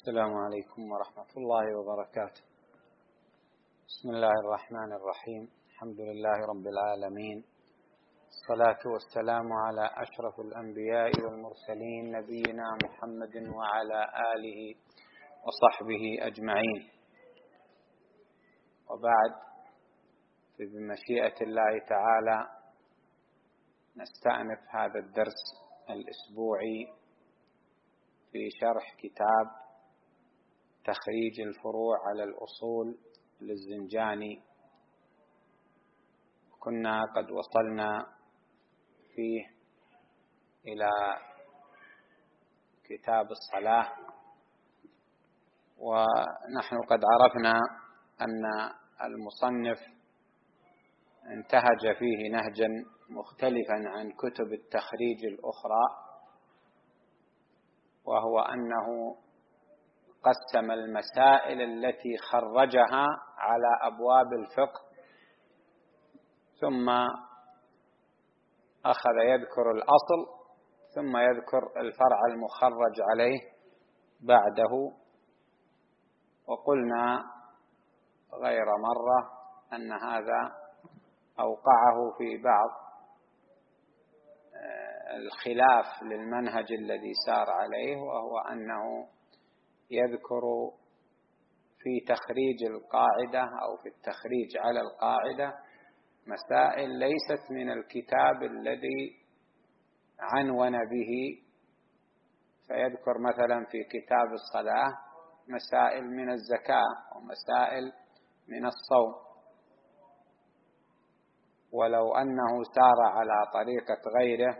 السلام عليكم ورحمة الله وبركاته. بسم الله الرحمن الرحيم. الحمد لله رب العالمين، الصلاة والسلام على أشرف الأنبياء والمرسلين نبينا محمد وعلى آله وصحبه أجمعين، وبعد، بمشيئة الله تعالى نستأنف هذا الدرس الأسبوعي في شرح كتاب تخريج الفروع على الأصول للزنجاني. كنا قد وصلنا فيه إلى كتاب الصلاة، ونحن قد عرفنا أن المصنف انتهج فيه نهجا مختلفا عن كتب التخريج الأخرى، وهو أنه قسم المسائل التي خرجها على أبواب الفقه، ثم أخذ يذكر الأصل ثم يذكر الفرع المخرج عليه بعده. وقلنا غير مرة أن هذا أوقعه في بعض الخلاف للمنهج الذي سار عليه، وهو أنه يذكر في تخريج القاعدة أو في التخريج على القاعدة مسائل ليست من الكتاب الذي عنون به، فيذكر مثلا في كتاب الصلاة مسائل من الزكاة ومسائل من الصوم، ولو أنه سار على طريقة غيره،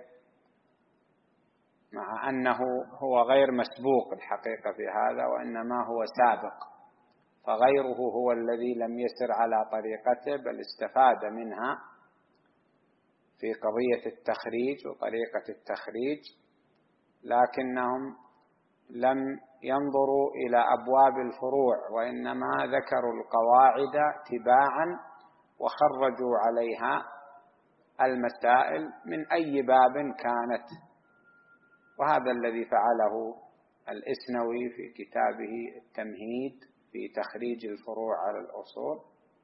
مع أنه هو غير مسبوق الحقيقة في هذا، وإنما هو سابق، فغيره هو الذي لم يسر على طريقته بل استفاد منها في قضية التخريج وطريقة التخريج، لكنهم لم ينظروا إلى أبواب الفروع، وإنما ذكروا القواعد تباعا وخرجوا عليها المسائل من أي باب كانت. وهذا الذي فعله الإسنوي في كتابه التمهيد في تخريج الفروع على الأصول،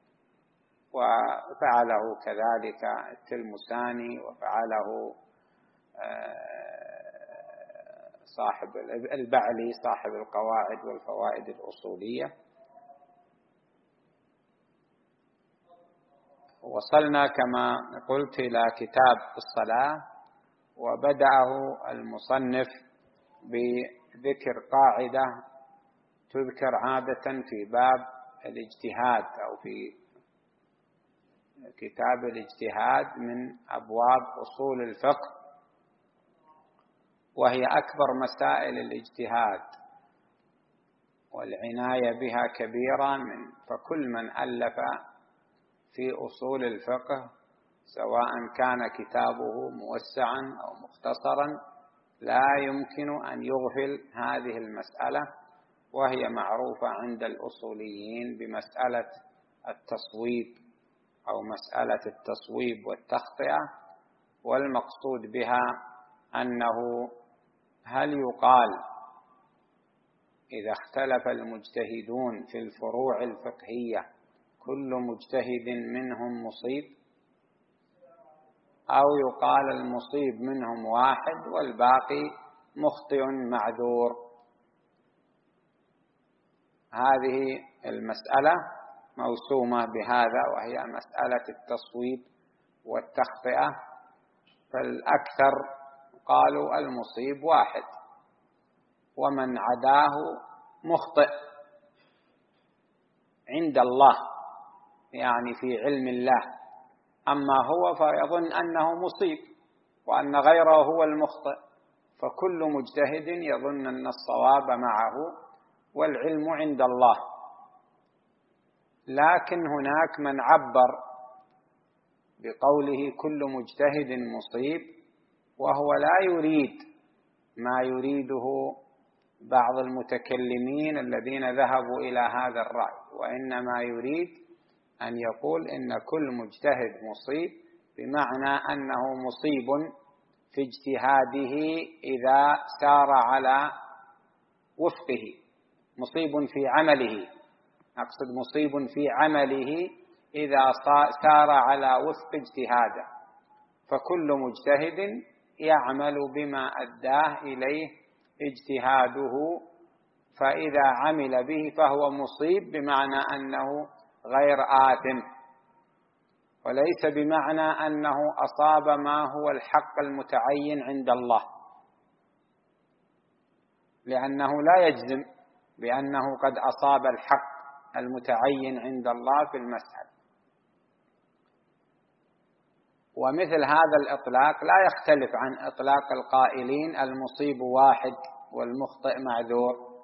وفعله كذلك التلمساني، وفعله صاحب البعلي صاحب القواعد والفوائد الأصولية. وصلنا كما قلت إلى كتاب الصلاة، وبدأه المصنف بذكر قاعدة تذكر عادة في باب الاجتهاد أو في كتاب الاجتهاد من أبواب أصول الفقه، وهي أكبر مسائل الاجتهاد والعناية بها كبيرة، فكل من ألف في أصول الفقه سواء كان كتابه موسعا أو مختصرا لا يمكن أن يغفل هذه المسألة، وهي معروفة عند الأصوليين بمسألة التصويب أو مسألة التصويب والتخطئة. والمقصود بها أنه هل يقال إذا اختلف المجتهدون في الفروع الفقهية كل مجتهد منهم مصيب، أو يقال المصيب منهم واحد والباقي مخطئ معذور؟ هذه المسألة موسومة بهذا، وهي مسألة التصويب والتخطئة، فالأكثر قالوا المصيب واحد ومن عداه مخطئ عند الله، يعني في علم الله، أما هو فيظن أنه مصيب وأن غيره هو المخطئ، فكل مجتهد يظن أن الصواب معه والعلم عند الله. لكن هناك من عبر بقوله كل مجتهد مصيب، وهو لا يريد ما يريده بعض المتكلمين الذين ذهبوا إلى هذا الرأي، وإنما يريد أن يقول إن كل مجتهد مصيب، بمعنى أنه مصيب في اجتهاده إذا سار على وفقه، مصيب في عمله، أقصد مصيب في عمله إذا سار على وفق اجتهاده، فكل مجتهد يعمل بما أداه إليه اجتهاده، فإذا عمل به فهو مصيب بمعنى أنه غير آثم، وليس بمعنى أنه أصاب ما هو الحق المتعين عند الله، لأنه لا يجزم بأنه قد أصاب الحق المتعين عند الله في المسألة. ومثل هذا الإطلاق لا يختلف عن إطلاق القائلين المصيب واحد والمخطئ معذور.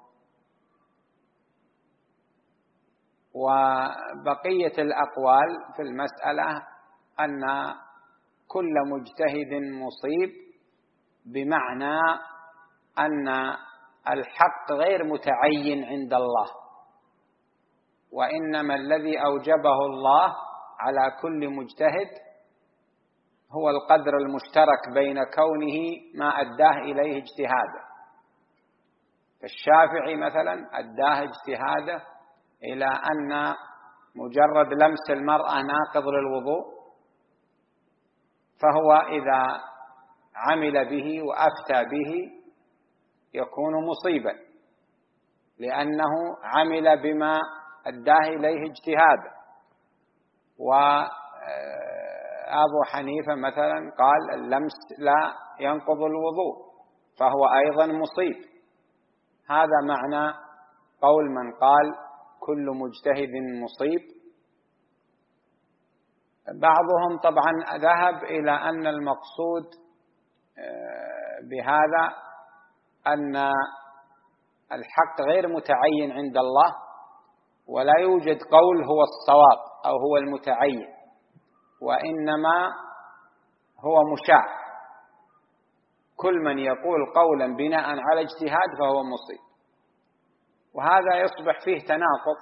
وبقية الأقوال في المسألة أن كل مجتهد مصيب، بمعنى أن الحق غير متعين عند الله، وإنما الذي أوجبه الله على كل مجتهد هو القدر المشترك بين كونه ما أداه إليه اجتهاده. فالشافعي مثلا أداه اجتهاده إلى أن مجرد لمس المرأة ناقض للوضوء، فهو إذا عمل به وأفتى به يكون مصيبا، لأنه عمل بما أداه إليه اجتهاده. وأبو حنيفة مثلا قال اللمس لا ينقض الوضوء، فهو أيضا مصيب. هذا معنى قول من قال كل مجتهد مصيب. بعضهم طبعا ذهب إلى أن المقصود بهذا أن الحق غير متعين عند الله، ولا يوجد قول هو الصواب أو هو المتعين، وإنما هو مشاع. كل من يقول قولا بناء على اجتهاد فهو مصيب، وهذا يصبح فيه تناقض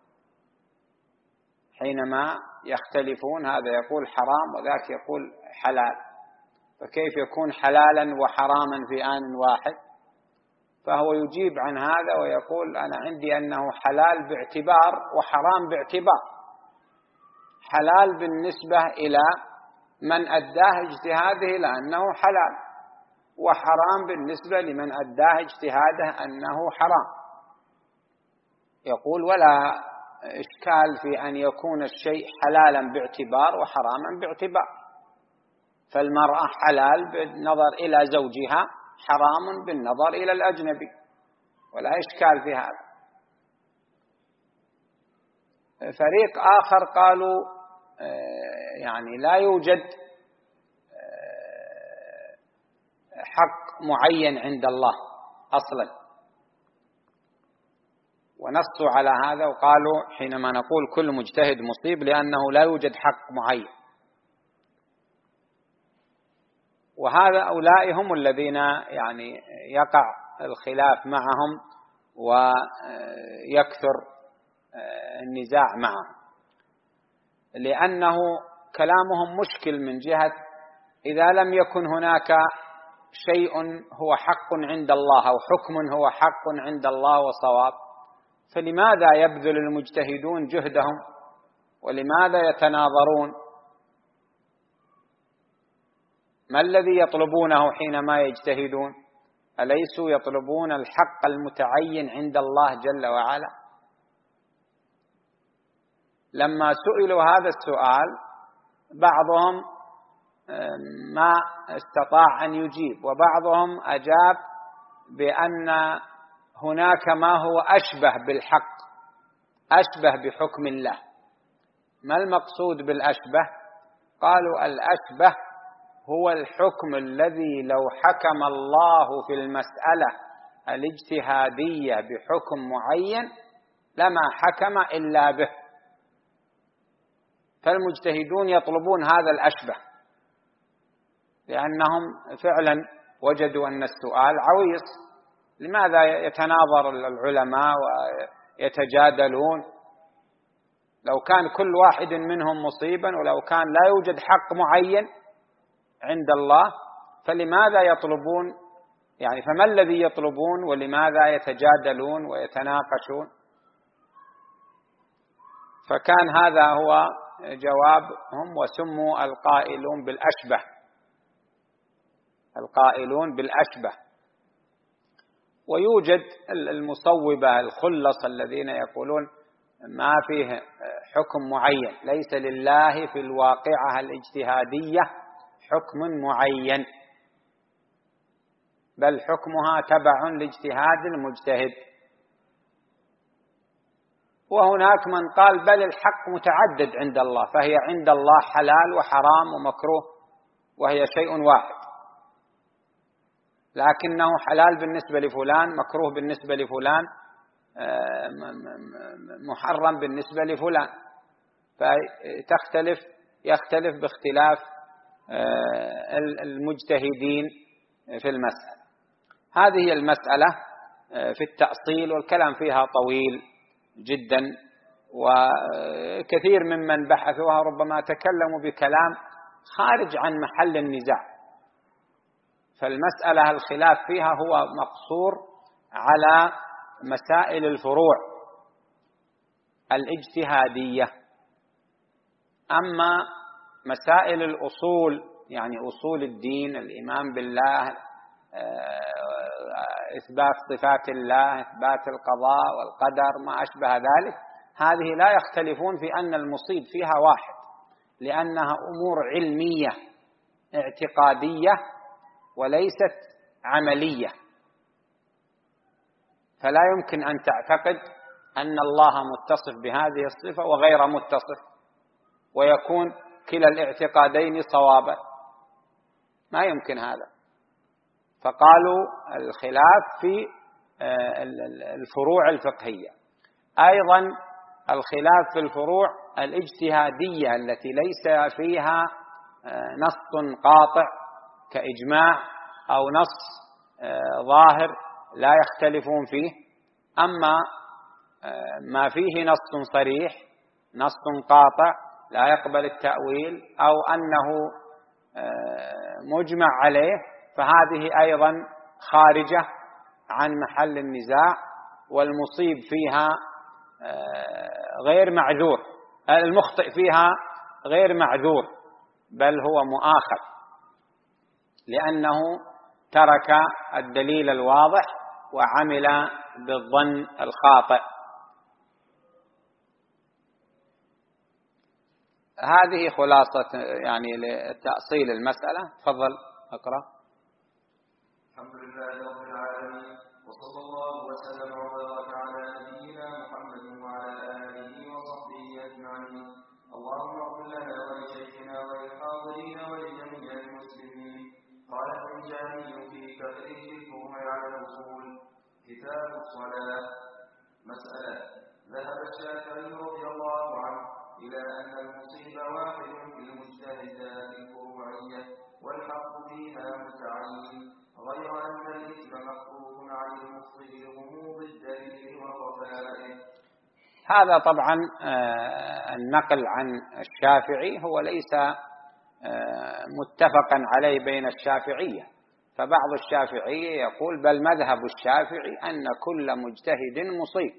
حينما يختلفون، هذا يقول حرام وذاك يقول حلال، فكيف يكون حلالا وحراما في آن واحد؟ فهو يجيب عن هذا ويقول أنا عندي أنه حلال باعتبار وحرام باعتبار. حلال بالنسبة إلى من أداه اجتهاده لأنه حلال، وحرام بالنسبة لمن أداه اجتهاده أنه حرام. يقول ولا إشكال في أن يكون الشيء حلالا باعتبار وحراما باعتبار، فالمرأة حلال بالنظر إلى زوجها، حرام بالنظر إلى الأجنبي، ولا إشكال في هذا. فريق آخر قالوا يعني لا يوجد حق معين عند الله أصلا، ونصوا على هذا وقالوا حينما نقول كل مجتهد مصيب لأنه لا يوجد حق معين. وهؤلاء هم الذين يعني يقع الخلاف معهم ويكثر النزاع معهم، لأنه كلامهم مشكل من جهة إذا لم يكن هناك شيء هو حق عند الله أو حكم هو حق عند الله وصواب، فلماذا يبذل المجتهدون جهدهم ولماذا يتناظرون؟ ما الذي يطلبونه حينما يجتهدون؟ أليسوا يطلبون الحق المتعين عند الله جل وعلا؟ لما سئلوا هذا السؤال بعضهم ما استطاع أن يجيب، وبعضهم أجاب بأن هناك ما هو أشبه بالحق، أشبه بحكم الله. ما المقصود بالأشبه؟ قالوا الأشبه هو الحكم الذي لو حكم الله في المسألة الاجتهادية بحكم معين لما حكم إلا به، فالمجتهدون يطلبون هذا الأشبه، لأنهم فعلا وجدوا أن السؤال عويص. لماذا يتناظر العلماء ويتجادلون؟ لو كان كل واحد منهم مصيبا ولو كان لا يوجد حق معين عند الله، فلماذا يطلبون يعني فما الذي يطلبون ولماذا يتجادلون ويتناقشون؟ فكان هذا هو جوابهم، وسموا القائلون بالأشبه، القائلون بالأشبه. ويوجد المصوبة الخلص الذين يقولون ما فيه حكم معين، ليس لله في الواقعة الاجتهادية حكم معين، بل حكمها تبع لاجتهاد المجتهد. وهناك من قال بل الحق متعدد عند الله، فهي عند الله حلال وحرام ومكروه، وهي شيء واحد، لكنه حلال بالنسبة لفلان، مكروه بالنسبة لفلان، محرم بالنسبة لفلان، يختلف باختلاف المجتهدين في المسألة. هذه هي المسألة في التأصيل، والكلام فيها طويل جدا، وكثير ممن بحثوها ربما تكلموا بكلام خارج عن محل النزاع. فالمسألة الخلاف فيها هو مقصور على مسائل الفروع الاجتهادية. أما مسائل الأصول، يعني أصول الدين، الإيمان بالله، إثبات صفات الله، إثبات القضاء والقدر، ما أشبه ذلك، هذه لا يختلفون في أن المصيب فيها واحد، لأنها أمور علمية اعتقادية وليست عملية. فلا يمكن أن تعتقد أن الله متصف بهذه الصفة وغير متصف، ويكون كلا الاعتقادين صوابا، ما يمكن هذا. فقالوا الخلاف في الفروع الفقهية. أيضا الخلاف في الفروع الاجتهادية التي ليس فيها نص قاطع كإجماع أو نص ظاهر لا يختلفون فيه. أما ما فيه نص صريح، نص قاطع لا يقبل التأويل، أو أنه مجمع عليه، فهذه أيضا خارجة عن محل النزاع، والمصيب فيها غير معذور، المخطئ فيها غير معذور، بل هو مؤاخذ، لأنه ترك الدليل الواضح وعمل بالظن الخاطئ. هذه خلاصة يعني لتأصيل المسألة. تفضل اقرأ. الحمد لله رب العالمين، وصلى الله وسلم وبارك على نبينا محمد وعلى آله وصحبه أجمعين. اللهم اغفر لنا ولشيخنا وللحاضرين ولجميع المسلمين. قال الفنجاني في تخريج الفروع على الأصول: كتاب الصلاة. مسألة: ذهب الشافعي رضي الله عنه إلى أن المصيب واحد في المجتهدات الفروعية والحق فيها متعين، غير أن الإثم مخفوف عن المخطئ لغموض الدليل وخفائه. هذا طبعا النقل عن الشافعي هو ليس متفقا عليه بين الشافعية، فبعض الشافعية يقول بل مذهب الشافعي أن كل مجتهد مصيب،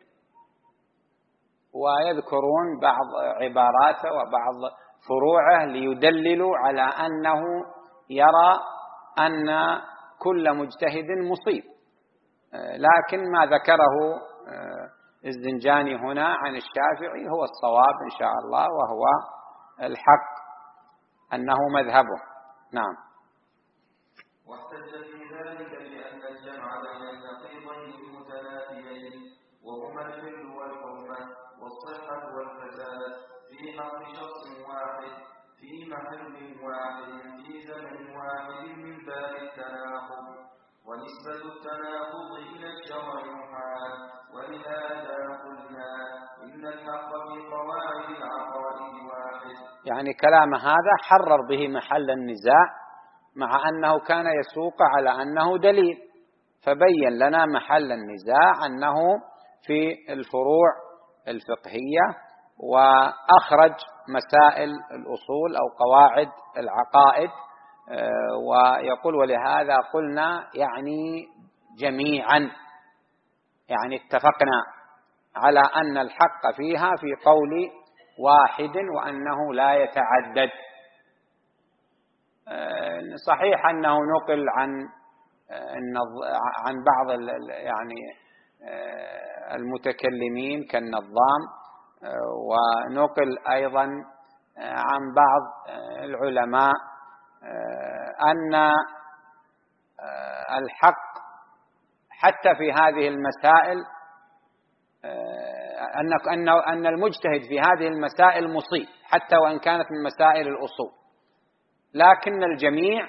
ويذكرون بعض عباراته وبعض فروعه ليدللوا على أنه يرى أن كل مجتهد مصيب. لكن ما ذكره الزنجاني هنا عن الشافعي هو الصواب إن شاء الله، وهو الحق أنه مذهبه. نعم. واحتج في ذلك بأن الجمع بين النقيضين المتنافيين وهما الحل والحرمة والصحة والفساد في حق شخص واحد في محل واحد في زمن واحد من باب التناقض، ونسبة التناقض إلى الشرع محال. ولهذا قلنا إن الحق في قواعد العقائد واحد. يعني كلام هذا حرر به محل النزاع، مع أنه كان يسوق على أنه دليل، فبين لنا محل النزاع أنه في الفروع الفقهية، وأخرج مسائل الأصول أو قواعد العقائد ويقول ولهذا قلنا يعني جميعا، يعني اتفقنا على أن الحق فيها في قول واحد وأنه لا يتعدد. صحيح أنه نقل عن بعض يعني المتكلمين كالنظام، ونقل أيضا عن بعض العلماء أن الحق حتى في هذه المسائل أن المجتهد في هذه المسائل مصيب حتى وإن كانت من مسائل الأصول، لكن الجميع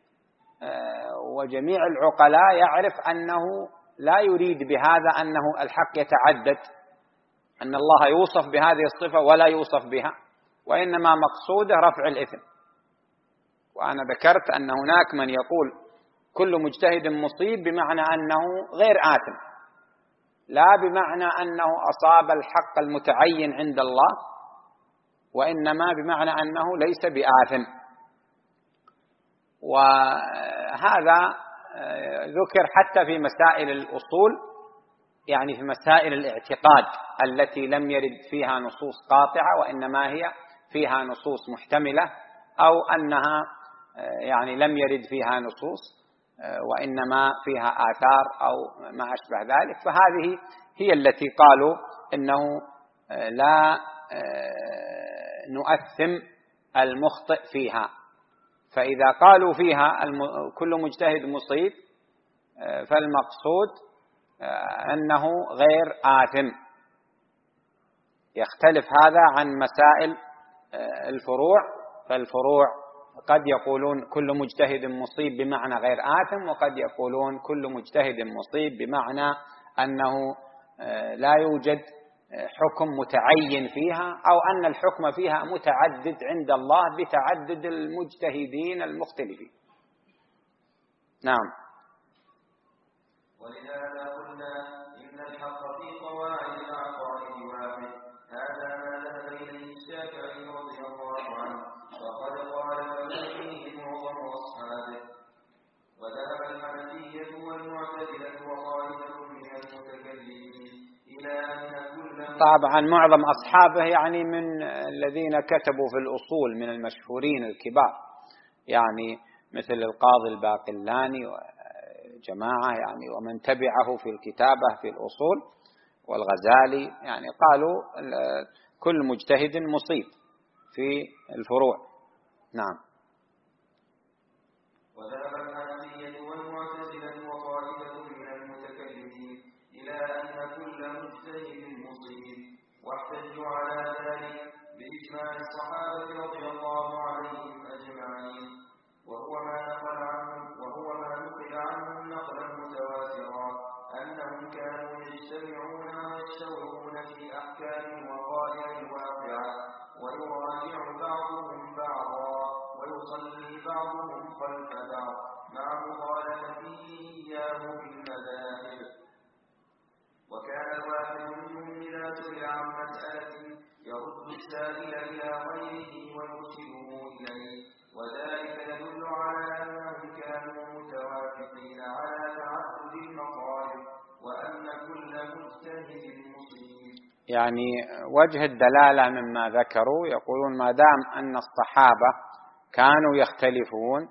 وجميع العقلاء يعرف أنه لا يريد بهذا أنه الحق يتعدد، أن الله يوصف بهذه الصفة ولا يوصف بها، وإنما مقصوده رفع الإثم. وأنا ذكرت أن هناك من يقول كل مجتهد مصيب بمعنى أنه غير آثم، لا بمعنى أنه أصاب الحق المتعين عند الله، وإنما بمعنى أنه ليس بآثم. وهذا ذكر حتى في مسائل الأصول، يعني في مسائل الاعتقاد التي لم يرد فيها نصوص قاطعة وإنما هي فيها نصوص محتملة، أو أنها يعني لم يرد فيها نصوص وإنما فيها آثار أو ما أشبه ذلك، فهذه هي التي قالوا إنه لا نؤثم المخطئ فيها. فإذا قالوا فيها كل مجتهد مصيب فالمقصود أنه غير آثم. يختلف هذا عن مسائل الفروع، فالفروع قد يقولون كل مجتهد مصيب بمعنى غير آثم، وقد يقولون كل مجتهد مصيب بمعنى أنه لا يوجد حكم متعين فيها، أو أن الحكم فيها متعدد عند الله بتعدد المجتهدين المختلفين. نعم. ولهذا قلنا إن الحق في قواعد العقائد واحد، هذا ما ذهب إليه الشافعي رضي الله عنه، وقد قال فيه معظم أصحابه. وذهب الحنفية والمعتزلة وطائفة من المتكلمين إلى أن كل طبعا معظم أصحابه يعني من الذين كتبوا في الأصول من المشهورين الكبار، يعني مثل القاضي الباقلاني وجماعة يعني، ومن تبعه في الكتابة في الأصول، والغزالي، يعني قالوا كل مجتهد مصيب في الفروع. نعم. وذهب الحنفية والمعتزلة وطائفة من المتكلمين إلى أن كل مجتهد مصيب، واحتجوا على ذلك بإجماع الصحابة رضي الله عنهم أجمعين، وهو ما نقل عنهم نقلا متواترا أنهم كانوا يجتمعون ويشتركون في أحكام الوقائع الواقعة، ويراجع بعضهم بعضا، ويصلي بعضهم خلف بعض مع مخالفته إياه بالمذاهب. وكان الواحد منهم إذا سئل عن مسألة يرد السائل إلى غيره ويرشده إليه، وذلك يدل على أنهم كانوا متوافقين على تعدد المطالب، وأن كل مجتهد مصيب. يعني وجه الدلالة مما ذكروا، يقولون ما دام أن الصحابة كانوا يختلفون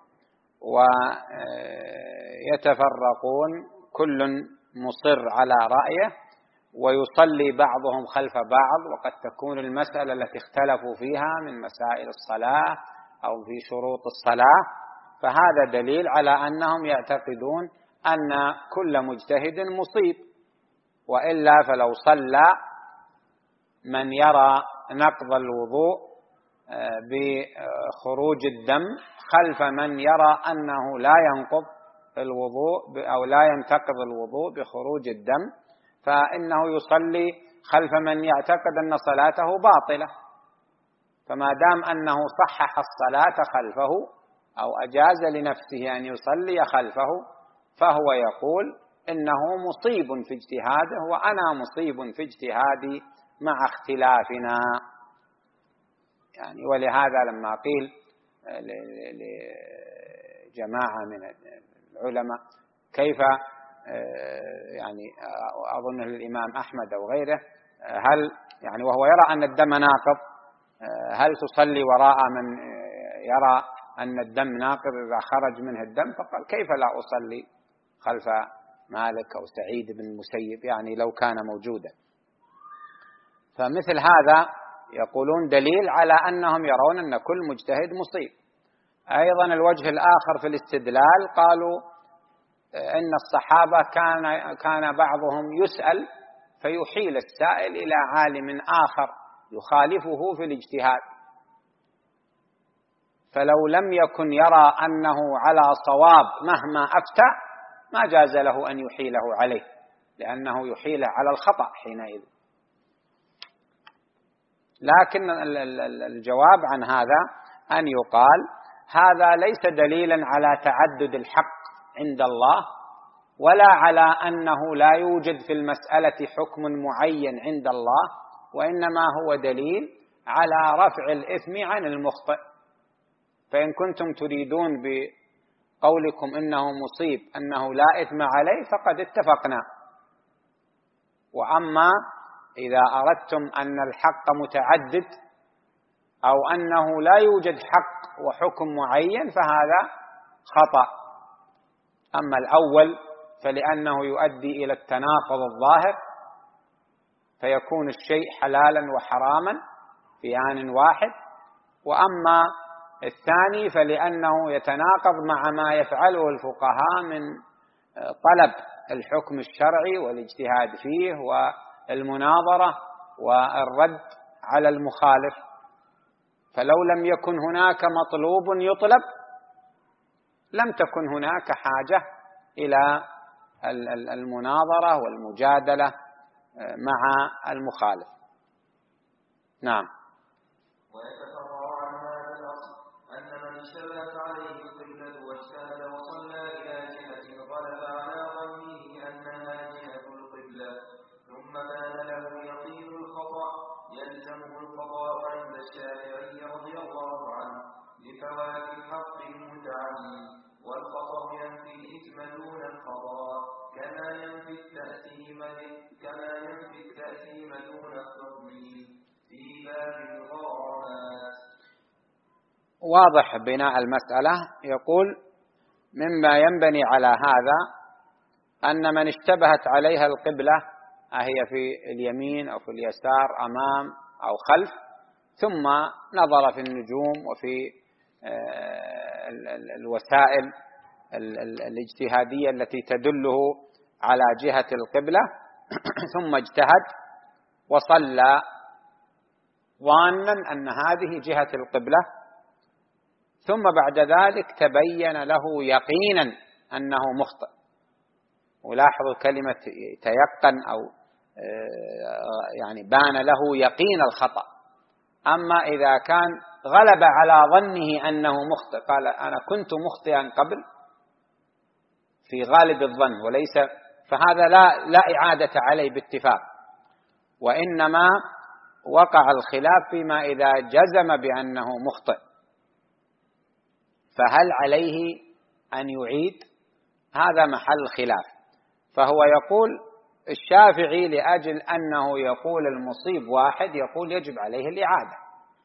ويتفرقون كل مصر على رأيه، ويصلي بعضهم خلف بعض، وقد تكون المسألة التي اختلفوا فيها من مسائل الصلاة أو في شروط الصلاة، فهذا دليل على أنهم يعتقدون أن كل مجتهد مصيب. وإلا فلو صلى من يرى نقض الوضوء بخروج الدم خلف من يرى أنه لا ينقض الوضوء أو لا ينتقض الوضوء بخروج الدم، فإنه يصلي خلف من يعتقد أن صلاته باطلة. فما دام أنه صحح الصلاة خلفه أو أجاز لنفسه أن يصلي خلفه، فهو يقول إنه مصيب في اجتهاده وأنا مصيب في اجتهادي مع اختلافنا. يعني ولهذا لما قيل جماعة من العلماء كيف يعني أظن الإمام أحمد أو غيره هل يعني وهو يرى أن الدم ناقض هل تصلي وراء من يرى أن الدم ناقض إذا خرج منه الدم؟ فقال كيف لا أصلي خلف مالك أو سعيد بن المسيب يعني لو كان موجودا. فمثل هذا يقولون دليل على أنهم يرون أن كل مجتهد مصيب. أيضا الوجه الآخر في الاستدلال قالوا إن الصحابة كان بعضهم يسأل فيحيل السائل إلى عالم آخر يخالفه في الاجتهاد، فلو لم يكن يرى أنه على صواب مهما أفتى ما جاز له أن يحيله عليه، لأنه يحيله على الخطأ حينئذ. لكن الجواب عن هذا أن يقال هذا ليس دليلا على تعدد الحق عند الله، ولا على أنه لا يوجد في المسألة حكم معين عند الله، وإنما هو دليل على رفع الإثم عن المخطئ. فإن كنتم تريدون بقولكم إنه مصيب أنه لا إثم عليه فقد اتفقنا، وأما إذا أردتم أن الحق متعدد أو أنه لا يوجد حق وحكم معين فهذا خطأ. أما الأول فلأنه يؤدي إلى التناقض الظاهر فيكون الشيء حلالا وحراما في آن واحد، وأما الثاني فلأنه يتناقض مع ما يفعله الفقهاء من طلب الحكم الشرعي والاجتهاد فيه والمناظرة والرد على المخالف. فلو لم يكن هناك مطلوب يطلب لم تكن هناك حاجة إلى المناظرة والمجادلة مع المخالف. نعم. ويتفرع عن هذا الأصل أن من اشتبهت عليه القبلة واجتهد وصلى إلى جهة غلب على ظنه أنها جهة القبلة ثم بان له يقين الخطأ يلزمه القضاء عند الشافعي رضي الله عنه لفوات الحق المتعين، والخطأ ينفي الإثم دون القضاء كما ينفي التأثيم دون التضمين في باب الغرامات. واضح بناء المسألة. يقول مما ينبني على هذا أن من اشتبهت عليها القبلة أهي في اليمين أو في اليسار أمام أو خلف، ثم نظر في النجوم وفي الوسائل الاجتهادية التي تدله على جهة القبلة ثم اجتهد وصلى ظانا أن هذه جهة القبلة، ثم بعد ذلك تبين له يقينا أنه مخطئ. ولاحظوا كلمة تيقن أو يعني بان له يقين الخطأ. أما إذا كان غلب على ظنه أنه مخطئ، قال أنا كنت مخطئا قبل في غالب الظن وليس، فهذا لا إعادة عليه باتفاق، وإنما وقع الخلاف فيما إذا جزم بأنه مخطئ فهل عليه أن يعيد؟ هذا محل خلاف. فهو يقول الشافعي لأجل أنه يقول المصيب واحد يقول يجب عليه الإعادة،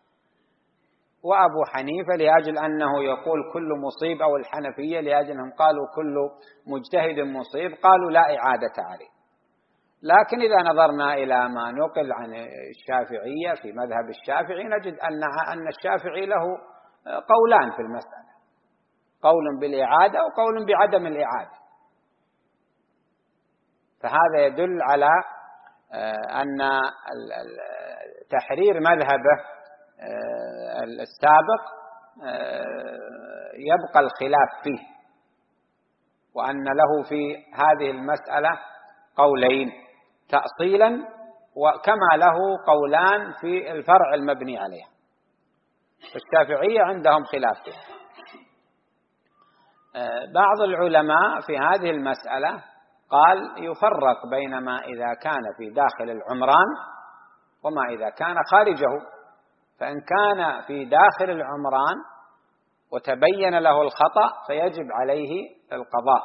وأبو حنيفة لأجل أنه يقول كل مصيب، أو الحنفية لأجلهم قالوا كل مجتهد مصيب قالوا لا إعادة عليه. لكن إذا نظرنا إلى ما نقل عن الشافعية في مذهب الشافعي نجد أن الشافعي له قولان في المسألة، قول بالإعادة وقول بعدم الإعادة. فهذا يدل على أن تحرير مذهبه السابق يبقى الخلاف فيه، وأن له في هذه المسألة قولين تأصيلا، وكما له قولان في الفرع المبني عليه. الشافعية عندهم خلاف فيه. بعض العلماء في هذه المسألة قال يفرق بين ما إذا كان في داخل العمران وما إذا كان خارجه. فإن كان في داخل العمران وتبين له الخطأ فيجب عليه القضاء،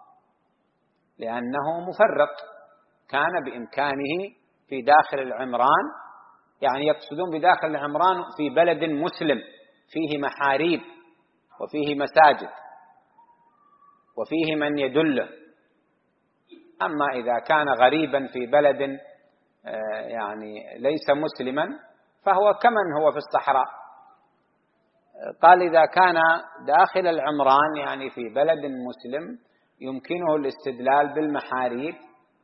لأنه مفرط كان بإمكانه في داخل العمران، يعني يقصدون بداخل العمران في بلد مسلم فيه محاريب وفيه مساجد وفيه من يدله. أما إذا كان غريبا في بلد يعني ليس مسلما فهو كمن هو في الصحراء. قال إذا كان داخل العمران يعني في بلد مسلم يمكنه الاستدلال بالمحاريب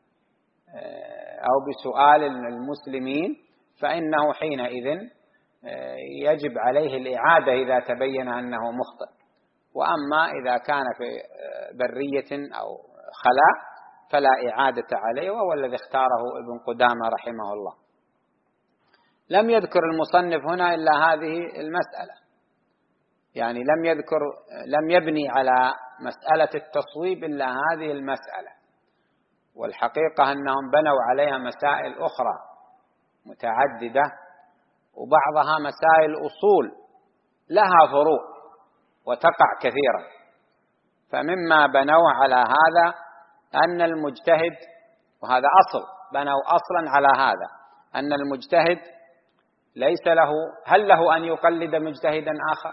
أو بسؤال المسلمين، فإنه حينئذ يجب عليه الإعادة إذا تبين أنه مخطئ. وأما إذا كان في برية أو خلاء فلا إعادة عليه، وهو الذي اختاره ابن قدامة رحمه الله. لم يذكر المصنف هنا إلا هذه المسألة، يعني لم يبني على مسألة التصويب إلا هذه المسألة، والحقيقة أنهم بنوا عليها مسائل أخرى متعددة، وبعضها مسائل أصول لها فروع وتقع كثيرا. فمما بنوا على هذا أن المجتهد، وهذا أصل بنوا أصلا على هذا، أن المجتهد ليس له، هل له أن يقلد مجتهدا آخر؟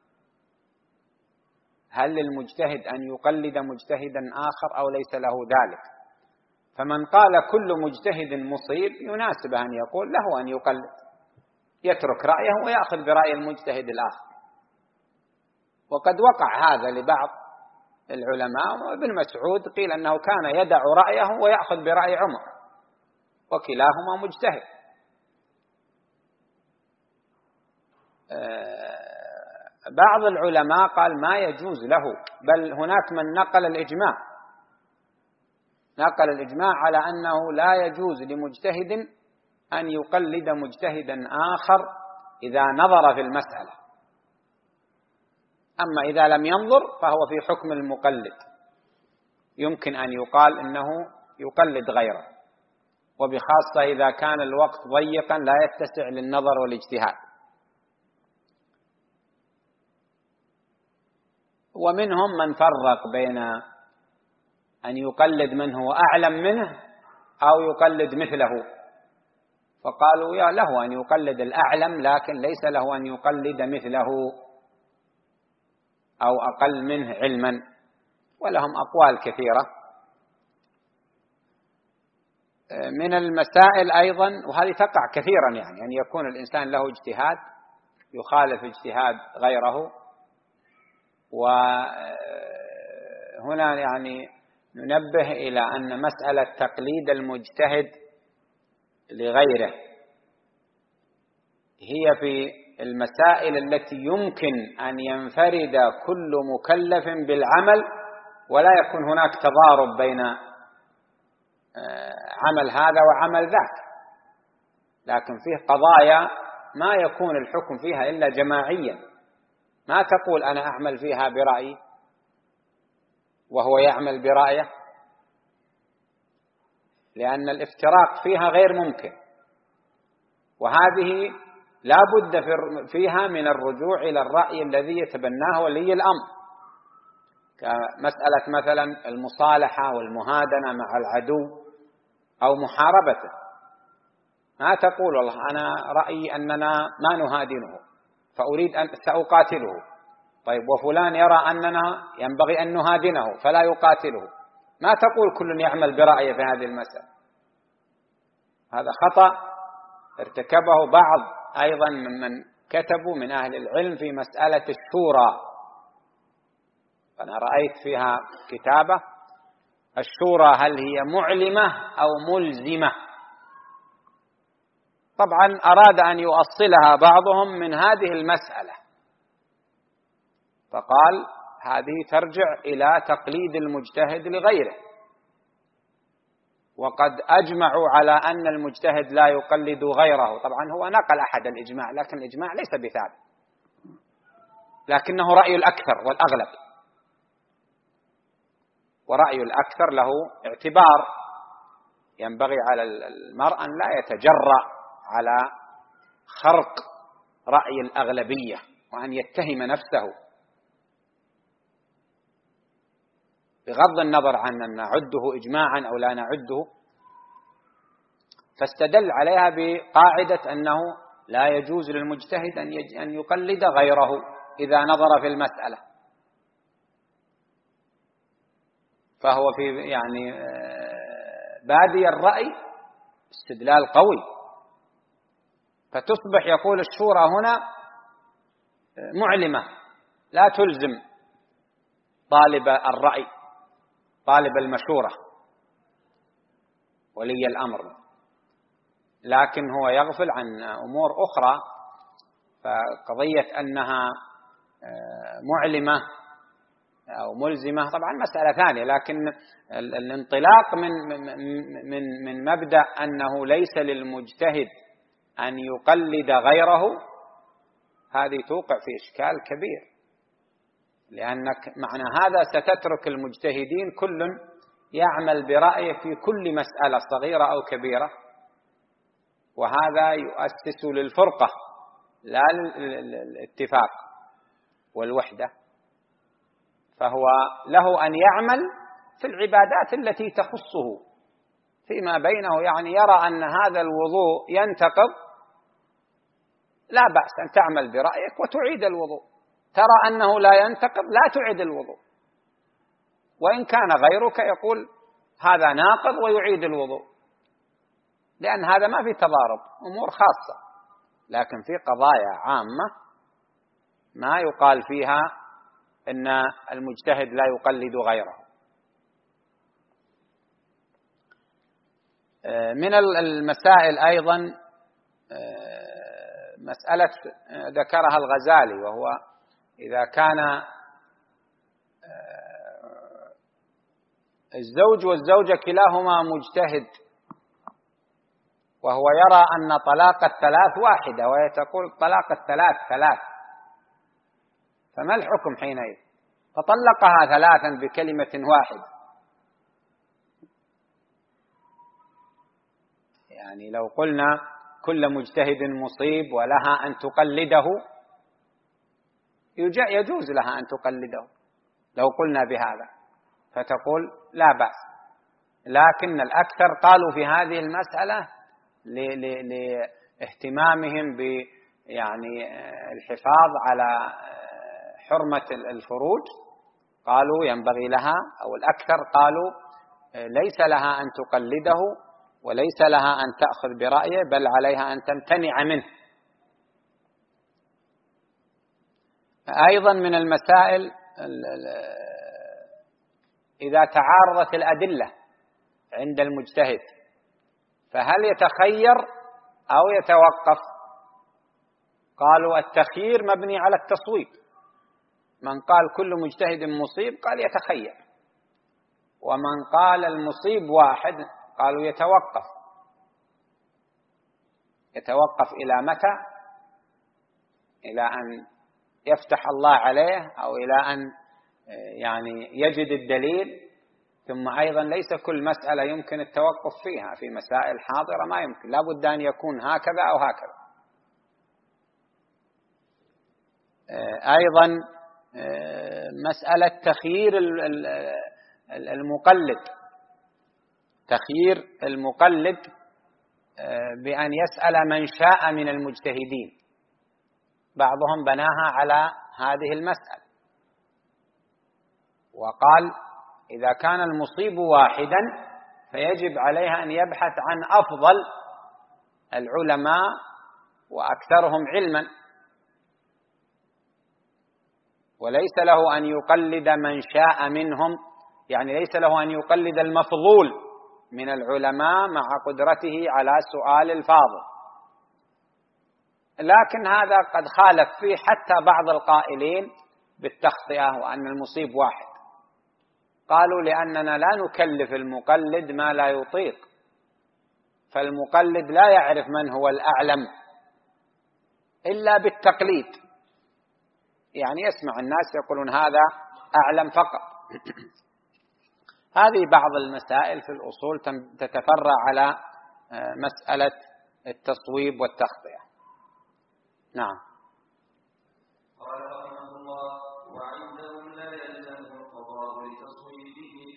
هل للمجتهد أن يقلد مجتهدا آخر أو ليس له ذلك؟ فمن قال كل مجتهد مصيب يناسب أن يقول له أن يقلد، يترك رأيه ويأخذ برأي المجتهد الآخر. وقد وقع هذا لبعض العلماء، وابن مسعود قيل أنه كان يدع رأيه ويأخذ برأي عمر، وكلاهما مجتهد. بعض العلماء قال ما يجوز له، بل هناك من نقل الإجماع على أنه لا يجوز لمجتهد أن يقلد مجتهدا آخر إذا نظر في المسألة. أما إذا لم ينظر فهو في حكم المقلد، يمكن أن يقال إنه يقلد غيره، وبخاصة إذا كان الوقت ضيقا لا يتسع للنظر والاجتهاد. ومنهم من فرق بين أن يقلد من هو أعلم منه أو يقلد مثله، فقالوا يا له أن يقلد الأعلم لكن ليس له أن يقلد مثله أو أقل منه علما، ولهم أقوال كثيرة. من المسائل أيضا، وهذه تقع كثيرا، يعني أن يكون الإنسان له اجتهاد يخالف اجتهاد غيره. وهنا يعني ننبه إلى أن مسألة تقليد المجتهد لغيره هي في المسائل التي يمكن أن ينفرد كل مكلف بالعمل ولا يكون هناك تضارب بين عمل هذا وعمل ذاك، لكن فيه قضايا ما يكون الحكم فيها إلا جماعيا، ما تقول أنا أعمل فيها برأيي وهو يعمل برأيه، لأن الافتراق فيها غير ممكن، وهذه لا بد فيها من الرجوع إلى الرأي الذي يتبناه ولي الأمر، كمسألة مثلا المصالحة والمهادنة مع العدو أو محاربته. ما تقول والله أنا رأيي أننا ما نهادنه فأريد أن سأقاتله، طيب وفلان يرى أننا ينبغي أن نهادنه فلا يقاتله. ما تقول كل يعمل برأيه في هذه المسألة، هذا خطأ ارتكبه بعض أيضا ممن كتبوا من أهل العلم في مسألة الشورى. أنا رأيت فيها كتابة الشورى هل هي معلمة أو ملزمة؟ طبعا أراد أن يؤصلها بعضهم من هذه المسألة، فقال هذه ترجع إلى تقليد المجتهد لغيره، وقد أجمعوا على أن المجتهد لا يقلد غيره. طبعا هو نقل أحد الإجماع، لكن الإجماع ليس بثابت، لكنه رأي الأكثر والأغلب، ورأي الأكثر له اعتبار. ينبغي على المرء أن لا يتجرأ على خرق رأي الأغلبية وأن يتهم نفسه بغض النظر عن أن نعده إجماعا أو لا نعده، فاستدل عليها بقاعدة أنه لا يجوز للمجتهد أن يقلد غيره إذا نظر في المسألة، فهو في يعني بادي الرأي استدلال قوي، فتصبح يقول الشورى هنا معلمة لا تلزم طالب الرأي، طالب المشورة، ولي الأمر، لكن هو يغفل عن أمور أخرى. فقضية أنها معلمة أو ملزمة طبعا مسألة ثانية، لكن الانطلاق من مبدأ أنه ليس للمجتهد أن يقلد غيره، هذه توقع في إشكال كبير، لأنك معنى هذا ستترك المجتهدين كل يعمل برأيه في كل مسألة صغيرة أو كبيرة، وهذا يؤسس للفرقة لا للاتفاق والوحدة. فهو له أن يعمل في العبادات التي تخصه فيما بينه، يعني يرى أن هذا الوضوء ينتقض، لا بأس أن تعمل برأيك وتعيد الوضوء، ترى أنه لا ينتقض لا تعيد الوضوء، وإن كان غيرك يقول هذا ناقض ويعيد الوضوء، لأن هذا ما في تضارب، أمور خاصة. لكن في قضايا عامة ما يقال فيها إن المجتهد لا يقلد غيره. من المسائل أيضا مسألة ذكرها الغزالي، وهو إذا كان الزوج والزوجة كلاهما مجتهد وهو يرى أن طلاق الثلاث واحدة، وهي تقول طلاق الثلاث ثلاث، فما الحكم حينئذ؟ فطلقها ثلاثا بكلمة واحدة. يعني لو قلنا كل مجتهد مصيب ولها أن تقلده، يجوز لها أن تقلده لو قلنا بهذا، فتقول لا بأس. لكن الأكثر قالوا في هذه المسألة لاهتمامهم ب يعني الحفاظ على حرمة الفروج، قالوا ينبغي لها، أو الأكثر قالوا ليس لها أن تقلده وليس لها أن تأخذ برأيه، بل عليها أن تمتنع منه. أيضا من المسائل إذا تعارضت الأدلة عند المجتهد فهل يتخير أو يتوقف؟ قالوا التخيير مبني على التصويب، من قال كل مجتهد مصيب قال يتخير، ومن قال المصيب واحد قالوا يتوقف إلى متى؟ إلى أن يفتح الله عليه، أو إلى أن يعني يجد الدليل. ثم أيضا ليس كل مسألة يمكن التوقف فيها، في مسائل حاضرة ما يمكن، لا بد أن يكون هكذا أو هكذا. أيضا مسألة تخيير المقلد، تخيير المقلد بأن يسأل من شاء من المجتهدين، بعضهم بناها على هذه المسألة وقال إذا كان المصيب واحدا فيجب عليها أن يبحث عن أفضل العلماء وأكثرهم علما، وليس له أن يقلد من شاء منهم، يعني ليس له أن يقلد المفضول من العلماء مع قدرته على سؤال الفاضل. لكن هذا قد خالف فيه حتى بعض القائلين بالتخطئة وأن المصيب واحد، قالوا لأننا لا نكلف المقلد ما لا يطيق، فالمقلد لا يعرف من هو الأعلم إلا بالتقليد، يعني يسمع الناس يقولون هذا أعلم فقط. هذه بعض المسائل في الأصول تتفرع على مسألة التصويب والتخطئة. نعم. قال رحمه الله: وعندهم لا يلزم القضاء لتصويبه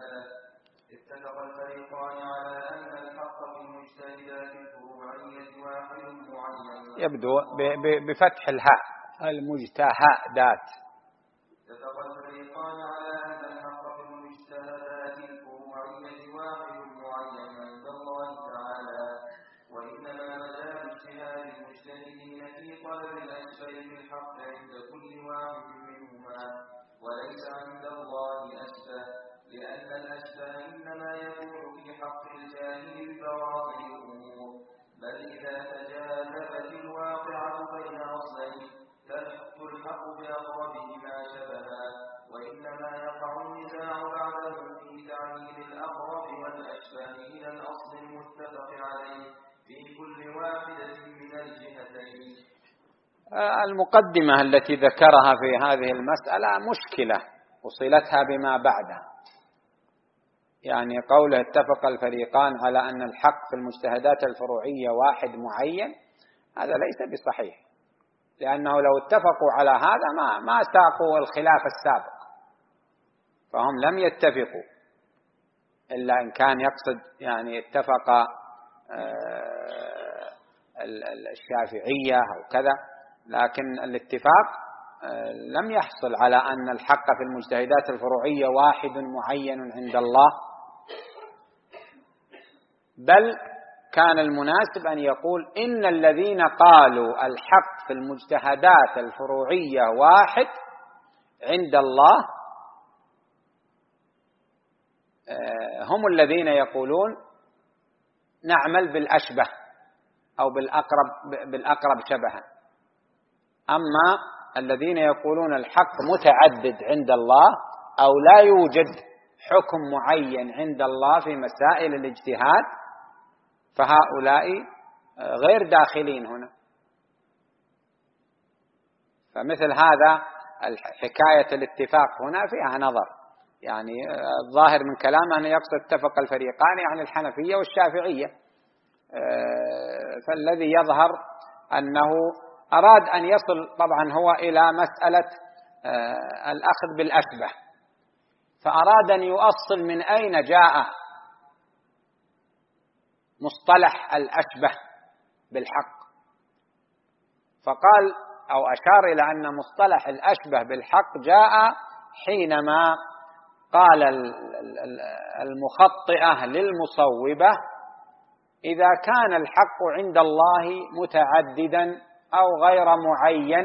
المسألة. اتفق الفريقان على أن الحق في المجتهدات الفروعية واحد معين. يبدو بفتح الهاء المجتهدات. اتفق الفريقان على أن الحق في المجتهدات الفروعية واحد معين عند الله تعالى، وإنما مجال اجتهاد المجتهدين في طلب الأشبه بالحق عند كل واحد منهما، وليس عند الله أشبه، لأن الأشبه إنما يكون في حق الجاهل ببواطن الأمور، بل إذا تجاذبت الواقعة بين أصلين تلحق الحق بأقربهما شبها، وإنما يقع النزاع بعده في تعيين الأقرب والأشبه إلى الأصل المتفق عليه في كل واحدة من الجهتين. المقدمة التي ذكرها في هذه المسألة مشكلة وصلتها بما بعدها، يعني قوله اتفق الفريقان على أن الحق في المجتهدات الفروعية واحد معين، هذا ليس بصحيح، لأنه لو اتفقوا على هذا ما ساقوا الخلاف السابق، فهم لم يتفقوا، إلا إن كان يقصد يعني اتفق الشافعية أو كذا، لكن الاتفاق لم يحصل على أن الحق في المجتهدات الفروعية واحد معين عند الله، بل كان المناسب أن يقول إن الذين قالوا الحق في المجتهدات الفروعية واحد عند الله هم الذين يقولون نعمل بالأشبه أو بالأقرب شبها. أما الذين يقولون الحق متعدد عند الله أو لا يوجد حكم معين عند الله في مسائل الاجتهاد، فهؤلاء غير داخلين هنا. فمثل هذا حكاية الاتفاق هنا فيها نظر، يعني الظاهر من كلامه أنه يقصد اتفق الفريقان يعني الحنفية والشافعية، فالذي يظهر أنه أراد أن يصل طبعا هو إلى مسألة الأخذ بالأشبه، فأراد أن يؤصل من أين جاء مصطلح الأشبه بالحق، فقال أو أشار إلى أن مصطلح الأشبه بالحق جاء حينما قال المخطئة للمصوبة إذا كان الحق عند الله متعددا أو غير معين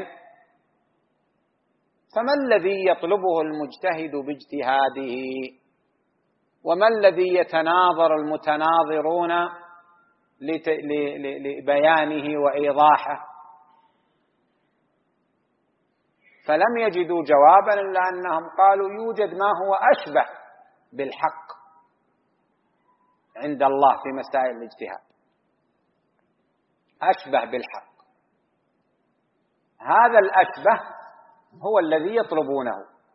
فما الذي يطلبه المجتهد باجتهاده، وما الذي يتناظر المتناظرون لبيانه وإيضاحه؟ فلم يجدوا جوابا إلا أنهم قالوا يوجد ما هو أشبه بالحق عند الله في مسائل الاجتهاد، أشبه بالحق، هذا الأشبه هو الذي يطلبونه.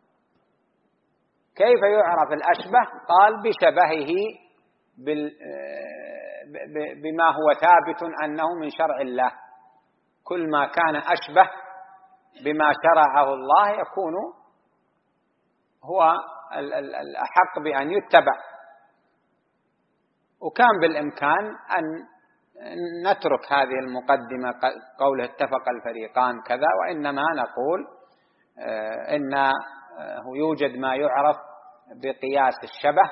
كيف يعرف الأشبه؟ قال بشبهه بما هو ثابت أنه من شرع الله، كل ما كان أشبه بما شرعه الله يكون هو الأحق بأن يتبع. وكان بالإمكان أن نترك هذه المقدمة قوله اتفق الفريقان كذا، وإنما نقول إنه يوجد ما يعرف بقياس الشبه،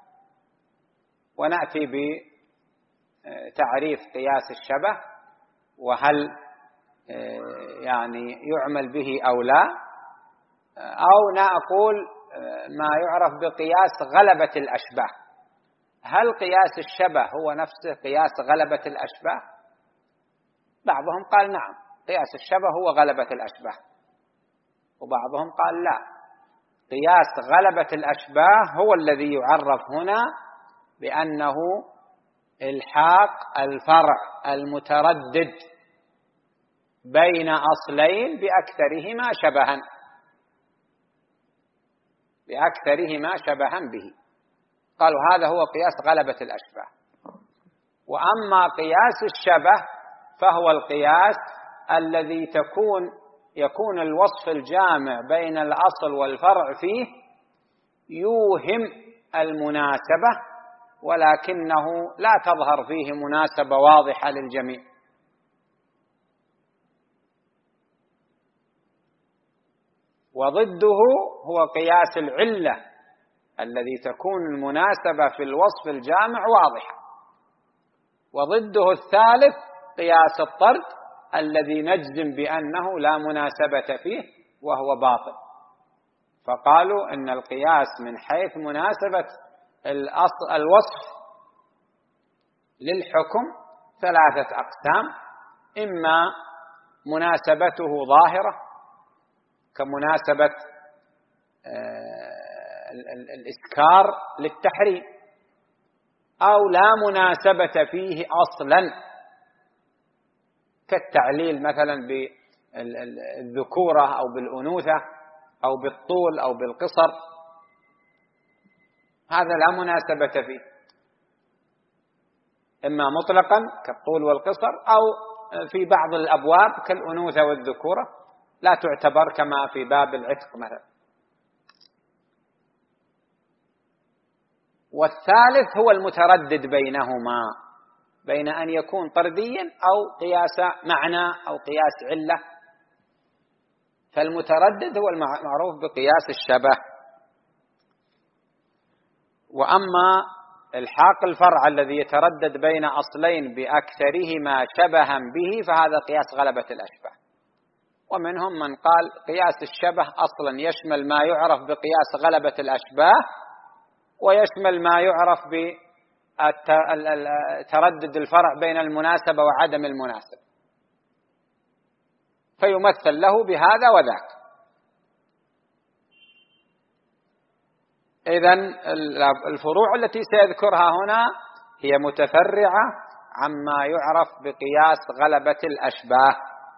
ونأتي بتعريف قياس الشبه وهل يعني يعمل به أو لا، أو نقول ما يعرف بقياس غلبة الأشباه. هل قياس الشبه هو نفسه قياس غلبة الأشباه؟ بعضهم قال نعم، قياس الشبه هو غلبة الأشباه، وبعضهم قال لا، قياس غلبة الأشباه هو الذي يعرف هنا بأنه الحاق الفرع المتردد بين أصلين بأكثرهما شبها به، قالوا هذا هو قياس غلبة الأشباه. وأما قياس الشبه فهو القياس الذي يكون الوصف الجامع بين الأصل والفرع فيه يوهم المناسبة، ولكنه لا تظهر فيه مناسبة واضحة للجميع. وضده هو قياس العلة الذي تكون المناسبة في الوصف الجامع واضحة، وضده الثالث قياس الطرد الذي نجزم بأنه لا مناسبة فيه وهو باطل. فقالوا إن القياس من حيث مناسبة الوصف للحكم ثلاثة أقسام: إما مناسبته ظاهرة كمناسبة الإسكار للتحريم، أو لا مناسبة فيه أصلا كالتعليل مثلا بالذكورة أو بالأنوثة أو بالطول أو بالقصر، هذا لا مناسبة فيه، إما مطلقا كالطول والقصر، أو في بعض الأبواب كالأنوثة والذكورة لا تعتبر كما في باب العتق مثلا. والثالث هو المتردد بينهما، بين أن يكون طرديا أو قياس معنى أو قياس علة. فالمتردد هو المعروف بقياس الشبه. وأما الحاق الفرع الذي يتردد بين أصلين بأكثرهما شبها به فهذا قياس غلبة الأشباه. ومنهم من قال قياس الشبه أصلا يشمل ما يعرف بقياس غلبة الأشباه، ويشمل ما يعرف بتردد الفرع بين المناسبة وعدم المناسبة، فيمثل له بهذا وذاك. إذن الفروع التي سيذكرها هنا هي متفرعة عما يعرف بقياس غلبة الأشباه،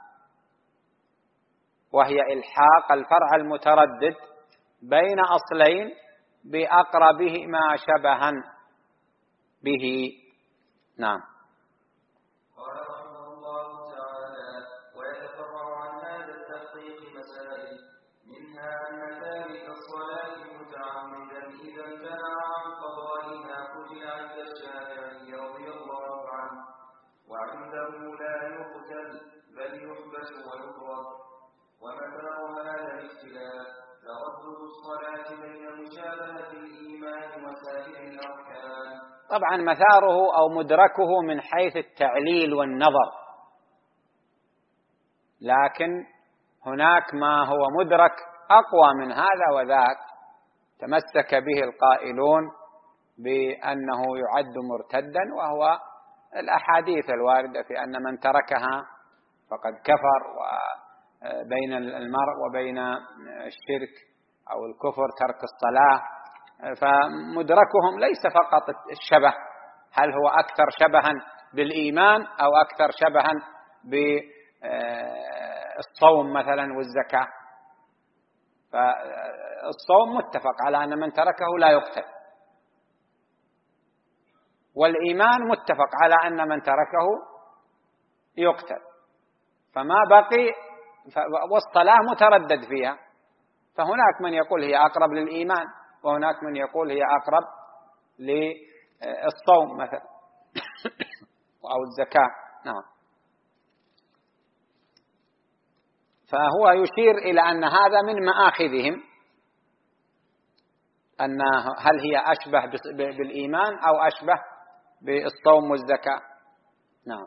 وهي إلحاق الفرع المتردد بين أصلين بأقربهما شبها به. نعم. قال رحمه الله تعالى: ويتفرع عن هذا التحقيق مسائل، منها أن تارك الصلاة متعمدا إذا امتنع عن قضائها قتل عند الشافعي رضي الله عنه، وعنده لا يقتل بل يحبس ويطرد. ومثار هذا الاختلاف تردد الصلاة بين مشابهة الإيمان وسائر الأركان. طبعا مثاره أو مدركه من حيث التعليل والنظر، لكن هناك ما هو مدرك أقوى من هذا وذاك تمسك به القائلون بأنه يعد مرتدا، وهو الأحاديث الواردة في أن من تركها فقد كفر، وبين المرء وبين الشرك أو الكفر ترك الصلاة. فمدركهم ليس فقط الشبه، هل هو أكثر شبها بالإيمان أو أكثر شبها بالصوم مثلا والزكاة. فالصوم متفق على أن من تركه لا يقتل، والإيمان متفق على أن من تركه يقتل، فما بقي. والصلاة متردد فيها، فهناك من يقول هي أقرب للإيمان، وهناك من يقول هي أقرب للصوم مثلا أو الزكاة. نعم. فهو يشير إلى أن هذا من مآخذهم، أن هل هي أشبه بالإيمان أو أشبه بالصوم والزكاة. نعم.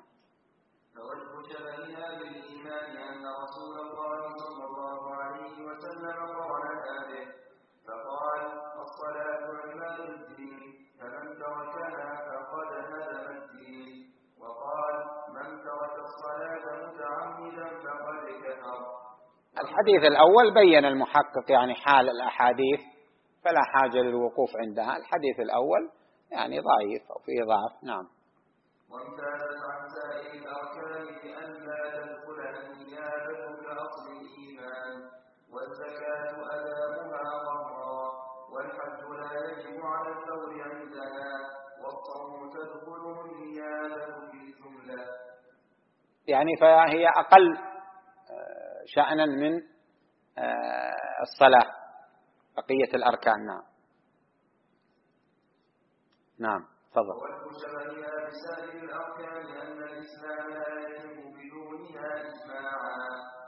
الحديث الأول بين المحقق يعني حال الأحاديث، فلا حاجة للوقوف عندها. الحديث الأول يعني ضعيف أو فيه ضعف. نعم. وامتازت عن سائر الأركان بأن لا تدخل النيابة كأصل الإيمان، والزكاة أدامها ظهرا، والحج لا يجب على الثور عندها، والصوم تدخله النيابة في الجملة. يعني فهي أقل شأنا من الصلاة بقية الأركان. نعم. نعم تفضل. ووجه شبهها بسائر الأركان أن الإسلام لا يتم بدونها إجماعا.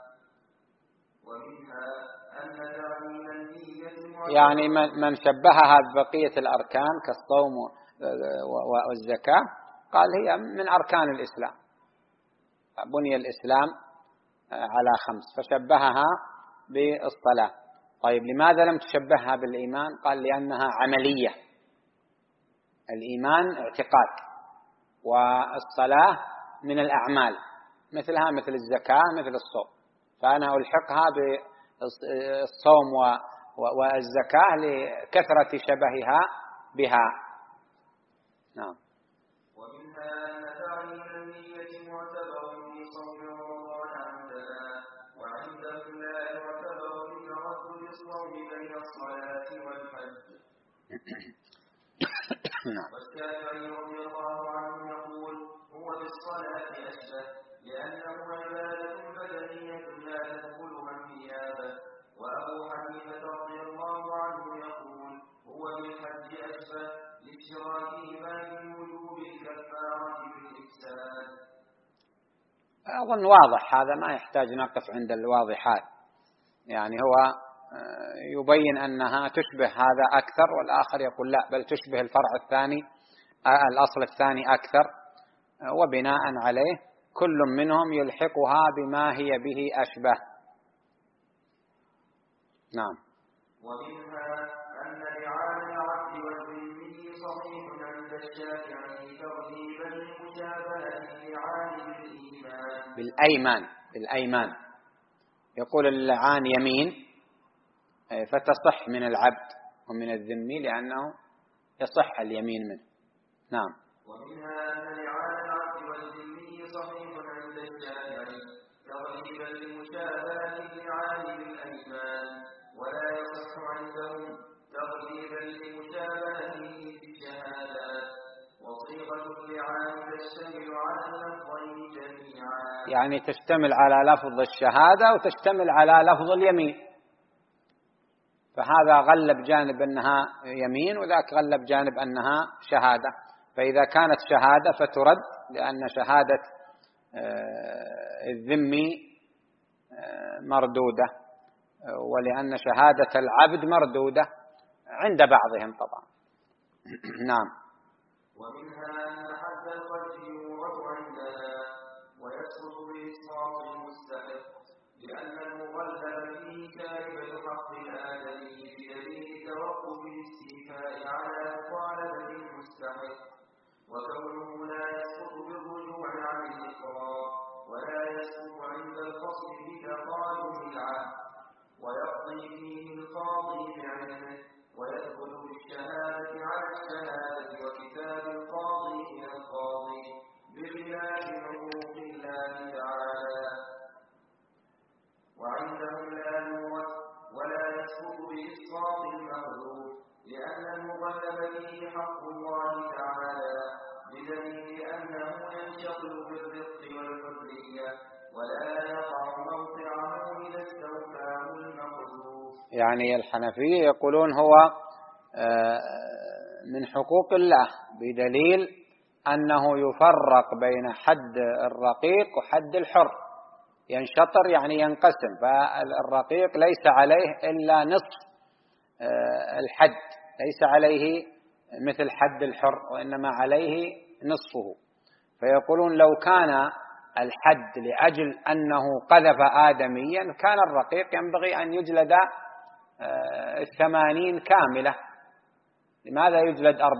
ومنها أن تعليم النية يعني من شبهها ببقية الأركان كالصوم والزكاة قال هي من أركان الإسلام، بني الإسلام على 5 فشبهها بالصلاة. طيب لماذا لم تشبهها بالإيمان؟ قال لأنها عملية، الإيمان اعتقاد والصلاة من الأعمال مثلها مثل الزكاة مثل الصوم، فأنا ألحقها بالصوم والزكاة لكثرة شبهها بها. نعم. ومنها أن تعليم النية معتبر في صوم رمضان عندنا، وعندهم لا يعتبر في تردد الصوم بين الصلاة والحج. والشافعي رضي الله عنه يقول هو بالصلاة أشبه، لأنه عبادة بدنية لا تدخلها النيابة. وأبو حنيفة رضي الله عنه يقول هو بالحج أشبه، لاشتراكهما من وجوب الكفارة بالإحسان. أظن واضح هذا، ما يحتاج نقف عند الواضحات، يعني هو يبين أنها تشبه هذا أكثر، والآخر يقول لا بل تشبه الفرع الثاني الأصل الثاني أكثر، وبناء عليه كل منهم يلحقها بما هي به أشبه. نعم. ومنها أن لعان العبد والذمي صحيح عند الشافعي ترغيبا لمشابهة اللعان بالأيمان يقول اللعان يمين فتصح من العبد ومن الذمي لأنه يصح اليمين منه. نعم. ومنها أن لعان العبد والذمي صحيح عند الشافعي ترغيبا لمشابهة اللعان بالأيمان، ولا يصح عندهم ترغيبا لمشابهته في الشهادات. وصيغة اللعان تشتمل على اللفظين جميعا، يعني تشتمل على لفظ الشهادة وتشتمل على لفظ اليمين، فهذا غلب جانب أنها يمين وذاك غلب جانب أنها شهادة، فإذا كانت شهادة فترد لأن شهادة الذمي مردودة، ولأن شهادة العبد مردودة عند بعضهم طبعا. نعم. ومنها أن حد القذف يورد عندنا ويسقط بإسقاط المستحق، لأن المغلب فيه كاربة حق الآدمي بدليل توقف الاستيفاء على مطالبة المستحق، وكونه لا يسقط بالرجوع عن الإقرار، ولا يسقط عند الفصل بتقادم العهد، ويقضي فيه القاضي بعلمه، ويدخل بالشهادة على الشهادة وكتاب القاضي إلى القاضي بخلاف حقوق الله تعالى. وعندهم لا يورث ولا يسقط بإسقاط المغلوب، لأن المغلب فيه حق الله تعالى بدليل أنه ينشغل بالرزق والحرية ولا يقع موقعه إذا استوفاه المغلوب. يعني الحنفية يقولون هو من حقوق الله بدليل أنه يفرق بين حد الرقيق وحد الحر، ينشطر يعني ينقسم، فالرقيق ليس عليه إلا نصف الحد، ليس عليه مثل حد الحر وإنما عليه نصفه، فيقولون لو كان الحد لأجل أنه قذف آدميا كان الرقيق ينبغي أن يجلد 80 كاملة، لماذا يجلد 40؟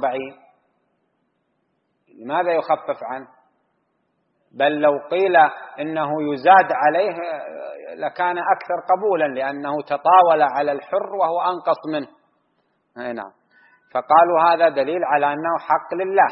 لماذا يخفف عنه؟ بل لو قيل إنه يزاد عليه لكان أكثر قبولا لأنه تطاول على الحر وهو أنقص منه. نعم. فقالوا هذا دليل على أنه حق لله،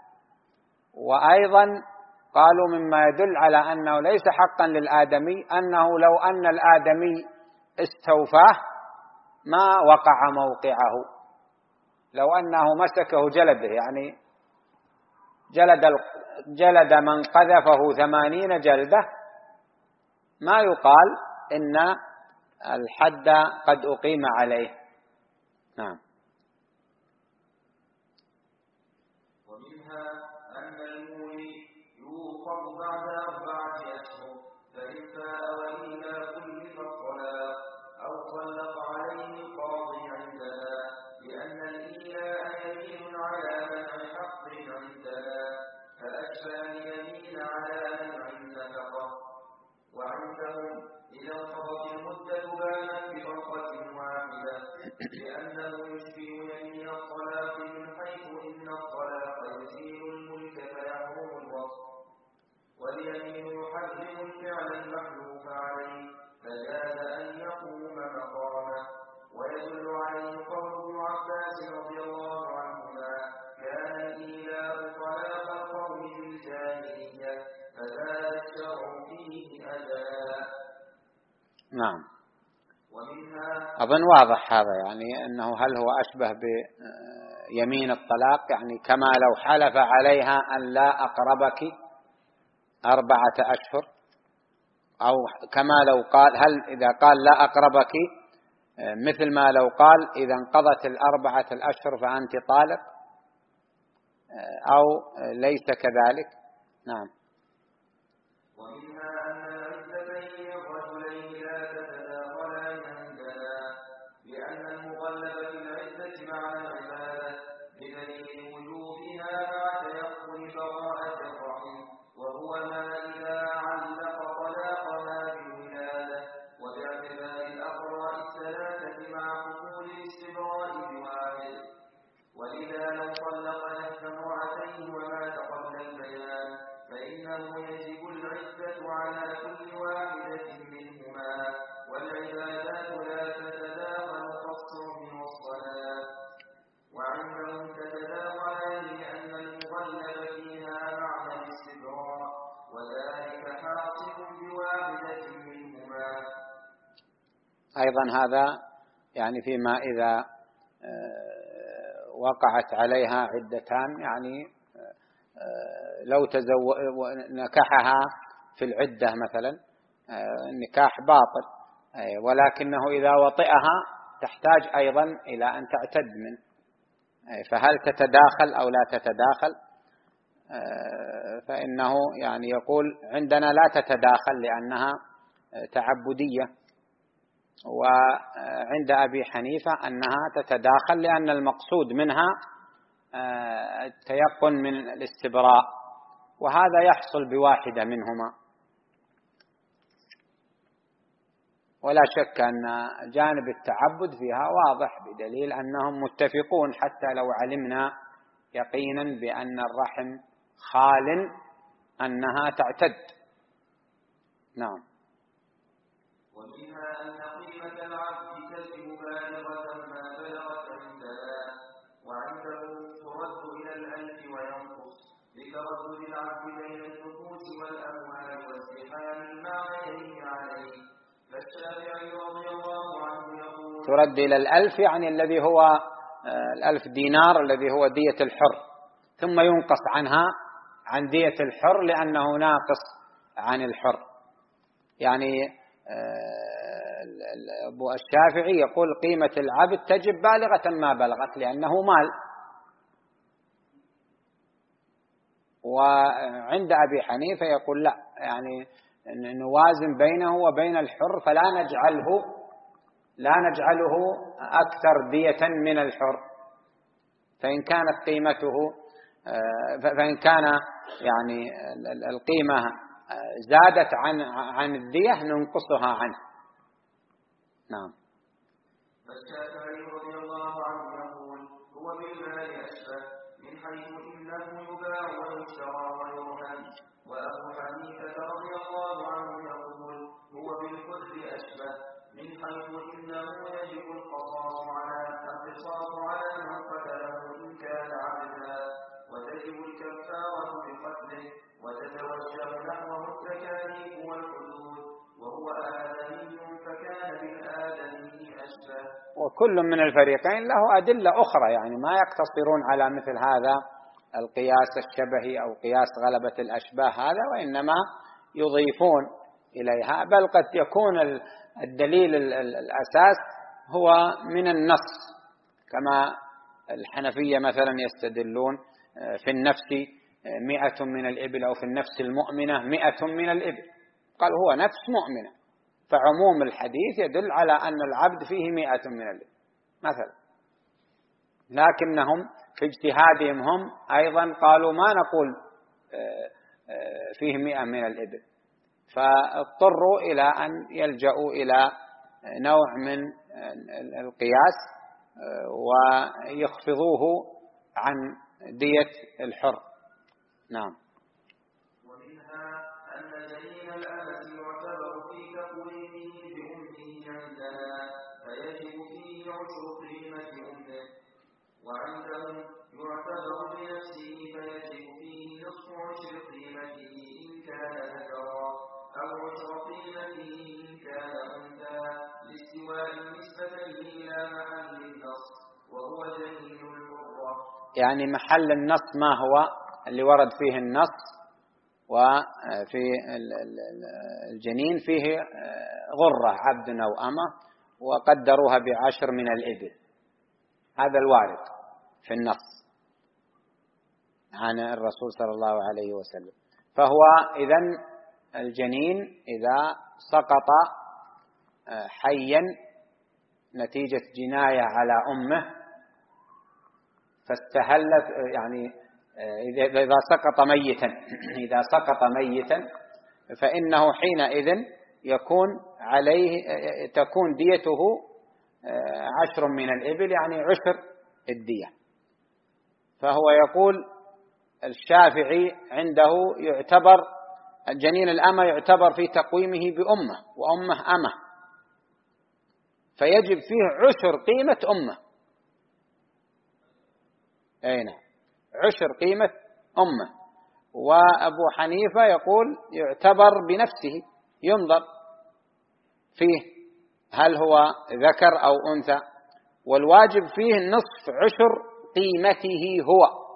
وأيضا قالوا مما يدل على أنه ليس حقا للآدمي أنه لو أن الآدمي استوفاه ما وقع موقعه، لو أنه مسكه جلده، يعني جلد من قذفه 80 جلدة ما يقال إن الحد قد أقيم عليه. نعم. ومنها أن المولي يوقظ بعد 4 أشهر، فإن فاء وإلا كلف الطلاق أو طلق عليه القاضي عندنا، لأن الإيلاء يمين على منع حق عندنا، فأشبه اليمين على منع النفقة. وعندهم إذا انقضت المدة بانت بفرقة واحدة، لأنه يشبه يمين الطلاق من حيث إن الطلاق يزيل الملك فيحرم الوصف، واليمين يحرم الفعل المحلوف عليه فجاز أن يقوم مقامه. ويدل عليه قول ابن عباس رضي الله عنهما: كان الإيلاء طلاق القوم في الجاهلية فزاد الشرع فيه أجلا. نعم. ومنها أظن واضح هذا، يعني أنه هل هو أشبه بيمين الطلاق، يعني كما لو حلف عليها أن لا أقربك 4 أشهر، أو كما لو قال، هل إذا قال لا أقربك مثل ما لو قال إذا انقضت 4 أشهر فأنت طالق، أو ليس كذلك؟ نعم. ومنها أن العدتين الرجلين لا تتداخلان عندنا، لأن المغلب في العدة معنى العبادة بدليل وجوبها مع تيقن براءة الرحم، وهو ما إذا علق طلاقها بالولادة، وباعتبار الأقراء الثلاثة مع حصول الاستبراء بواحد. ولذا لو طلق نفس امرأتين ومات قبل البيان فإنه يجب العدة على كل واحدة منهما، والعبادات لا تتداخل كالصوم والصلاة. وعندهم تتداخلان لأن المغلب فيها معنى الاستبراء، وذلك حاصل بواحدة منهما. أيضا هذا يعني فيما إذا وقعت عليها عدتان، يعني لو نكحها في العدة مثلا النكاح باطل، ولكنه إذا وطئها تحتاج أيضا إلى أن تعتد منه، فهل تتداخل أو لا تتداخل؟ فإنه يعني يقول عندنا لا تتداخل لأنها تعبدية، وعند أبي حنيفة أنها تتداخل لأن المقصود منها التيقن من الاستبراء، وهذا يحصل بواحدة منهما. ولا شك أن جانب التعبد فيها واضح بدليل أنهم متفقون، حتى لو علمنا يقينا بأن الرحم خال أنها تعتد. نعم. ومنها أن قيمة العبد تجب بالغة ما بلغت عندنا، وعنده ترد إلى 1000 وينقص لتردد العبد بين النفوس والأموال وازدحام المعنيين عليه. فالشافعي رضي الله عنه يقول: ترد إلى 1000 يعني الذي هو 1000 دينار الذي هو دية الحر، ثم ينقص عنها عن دية الحر لأنه ناقص عن الحر. يعني أبو الشافعي يقول قيمة العبد تجب بالغة ما بلغت لأنه مال. وعند أبي حنيفة يقول لا، يعني نوازن بينه وبين الحر، فلا نجعله أكثر دية من الحر، فإن كانت قيمته فإن كان يعني القيمة زادت عن الدية ننقصها عنه. نعم. فالشافعي رضي الله عنه يقول: هو بالمال أشبه من حيث إنه يباع ويشترى ويرهن. وأبو حنيفة رضي الله عنه يقول: هو بالحر أشبه من حيث إنه يجب القصاص على من قتله إن كان عبدا، وتجب الكفارة بقتله، وتتوجه نحوه التكاليف والحدود، وهو آدمي فكان بالآدمي أشبه. وكل من الفريقين له أدلة أخرى، يعني ما يقتصرون على مثل هذا القياس الشبهي أو قياس غلبة الأشباه هذا، وإنما يضيفون إليها، بل قد يكون الدليل الأساس هو من النص، كما الحنفية مثلا يستدلون في النفس 100 من الإبل، أو في النفس المؤمنة 100 من الإبل، قال هو نفس مؤمنة، فعموم الحديث يدل على أن العبد فيه 100 من الإبل مثلا. لكنهم في اجتهادهم هم أيضا قالوا ما نقول فيه 100 من الإبل، فاضطروا إلى أن يلجأوا إلى نوع من القياس ويخفضوه عن دية الحر. نعم. ومنها أن جنين الأمة يعتبر في تقويمه بأمه عندنا فيجب فيه عشر قيمة أمه، وعندهم يعتبر بنفسه فيجب فيه نصف عشر قيمته إن كان ذكرا، أو عشر قيمته إن كان أنثى، لاستواء النسبتين إلى محل النص وهو جنين الحرة. يعني محل النص ما هو اللي ورد فيه النص؟ وفي الجنين فيه غرة عبد أو أمة وقدروها ب10 من الإبل، هذا الوارد في النص عن الرسول صلى الله عليه وسلم. فهو إذن الجنين إذا سقط حيا نتيجة جناية على أمه فاستهلت، يعني إذا سقط ميتا فإنه حينئذ تكون ديته 10 من الإبل، يعني 10 الدية. فهو يقول الشافعي عنده يعتبر الجنين الأمة يعتبر في تقويمه بأمه، وأمه أمة، فيجب فيه 10 قيمة أمه. أين 10 قيمة أمه. وأبو حنيفة يقول يعتبر بنفسه، ينظر فيه هل هو ذكر أو أنثى، والواجب فيه نصف 10 قيمته هو،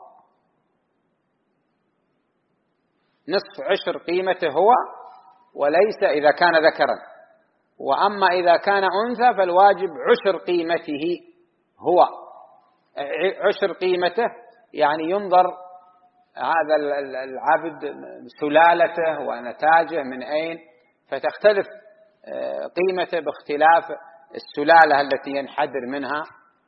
نصف 10 قيمته هو، وليس إذا كان ذكرا. وأما إذا كان أنثى فالواجب 10 قيمته هو، 10 قيمته يعني ينظر هذا العبد سلالته ونتاجه من أين، فتختلف قيمته باختلاف السلالة التي ينحدر منها.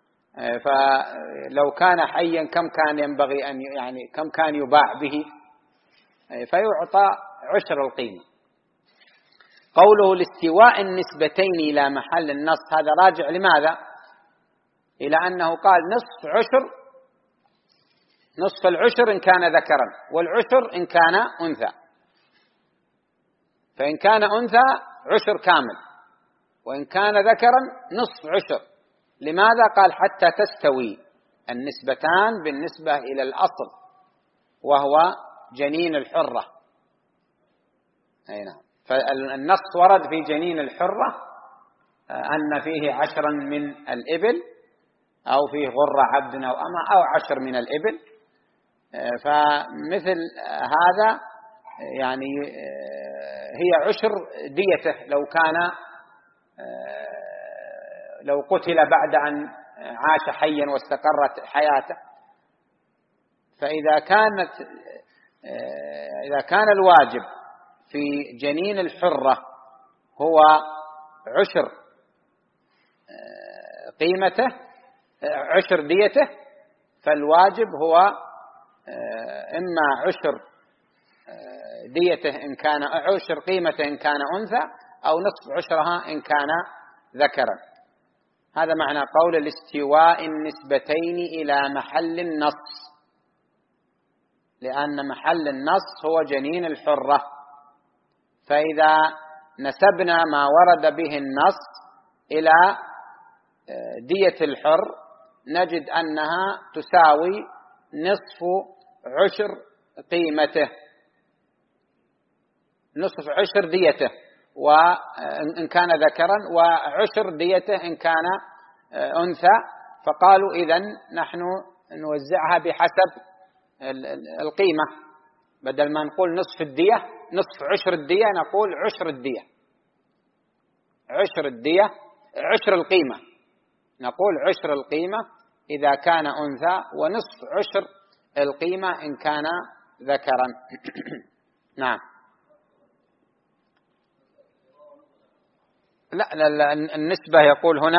فلو كان حيا كم كان ينبغي أن يعني كم كان يباع به، فيعطى 10 القيمة. قوله لاستواء النسبتين إلى محل النص، هذا راجع لماذا؟ إلى أنه قال نصف العشر إن كان ذكرا، والعشر إن كان أنثى. فإن كان أنثى 10 كامل، وإن كان ذكرا نصف 10. لماذا؟ قال حتى تستوي النسبتان بالنسبة إلى الأصل وهو جنين الحرة. نعم. فالنص ورد في جنين الحرة أن فيه 10 من الإبل، أو فيه غرة عبد أو أمة، أو 10 من الإبل. فمثل هذا يعني هي 10 ديته لو قتل بعد أن عاش حيا واستقرت حياته. فإذا كان الواجب في جنين الحرة هو 10 قيمته 10 ديته، فالواجب هو إما 10 ديته إن كان 10 قيمته إن كان أنثى، أو نصف 10 إن كان ذكرا. هذا معنى قول الاستواء النسبتين إلى محل النص، لأن محل النص هو جنين الحرة. فإذا نسبنا ما ورد به النص إلى دية الحر نجد أنها تساوي نصف 10 قيمته، نصف 10 ديته وإن كان ذكرا، و10 ديته إن كان أنثى. فقالوا إذن نحن نوزعها بحسب القيمة، بدل ما نقول نصف الدية نصف 10 الدية نقول 10 الدية، 10 الدية 10 القيمة، نقول 10 القيمة إذا كان أنثى، ونصف 10 القيمة إن كان ذكرا. نعم. لا النسبة يقول هنا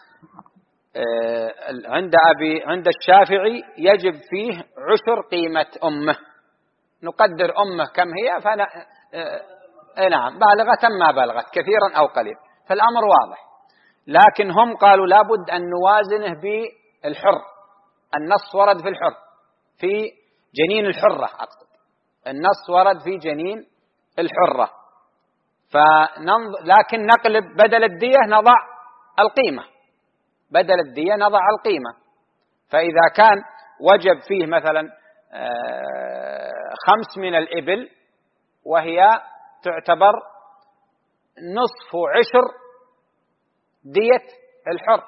عند الشافعي يجب فيه عشر قيمة أمه، نقدر أمه كم هي، نعم بالغة ما بلغت كثيرا أو قليل، فالأمر واضح. لكن هم قالوا لابد أن نوازنه بالحر، النص ورد في الحر، في جنين الحرة أقصد، النص ورد في جنين الحرة، لكن نقلب بدل الدية نضع القيمة، بدل الدية نضع القيمة. فإذا كان وجب فيه مثلا 5 من الإبل، وهي تعتبر نصف عشر دية الحر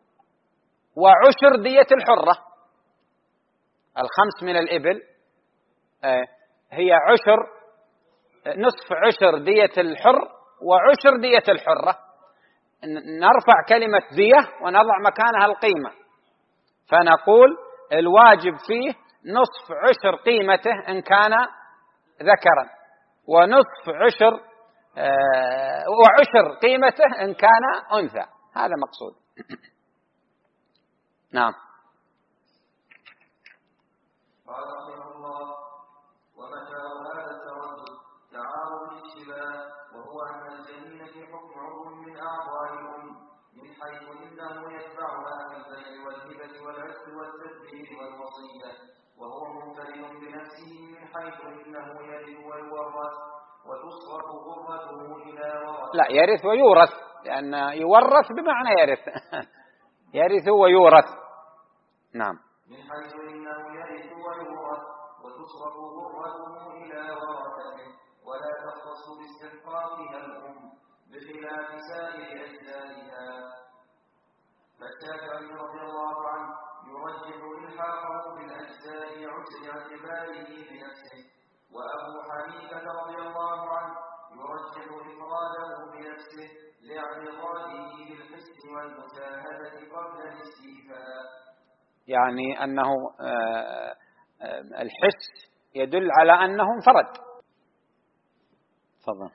وعشر دية الحرة، 5 من الإبل هي نصف عشر دية الحر وعشر دية الحرة، نرفع كلمة دية ونضع مكانها القيمة، فنقول الواجب فيه نصف عشر قيمته إن كان ذكرا، ونصف عشر وعشر قيمته إن كان أنثى، هذا مقصود. نعم. قال رحمه الله: ومثال هذا التردد تعارض الاشتباه، وهو أن الجنين في حكم عضو من أعضاء الأم، من حيث إنه يتبعها في البيع والهبة والعتق والتدبير والوصية، وهو منفرد بنفسه من حيث إنه يرث ويورث، وتصرف غرته إلى ورث. لا، يرث ويورث، لأن يورث بمعنى يرث يرث ويورث. نعم. من حيث إنه يرث ويورث، وتصرف غرته إلى ورثته، ولا تختص باستحقاقها الأم بخلاف سائر أجزائها. فالشافعي رضي الله عنه يرجح إلحاقه بالأجزاء لاعتباره بنفسه، وأبو حنيفة رضي الله عنه يرجح إفراده بنفسه لاعتقاده بالحس والمشاهدة قبل الاستيفاء. يعني أنه الحس يدل على أنه انفرد. تفضل.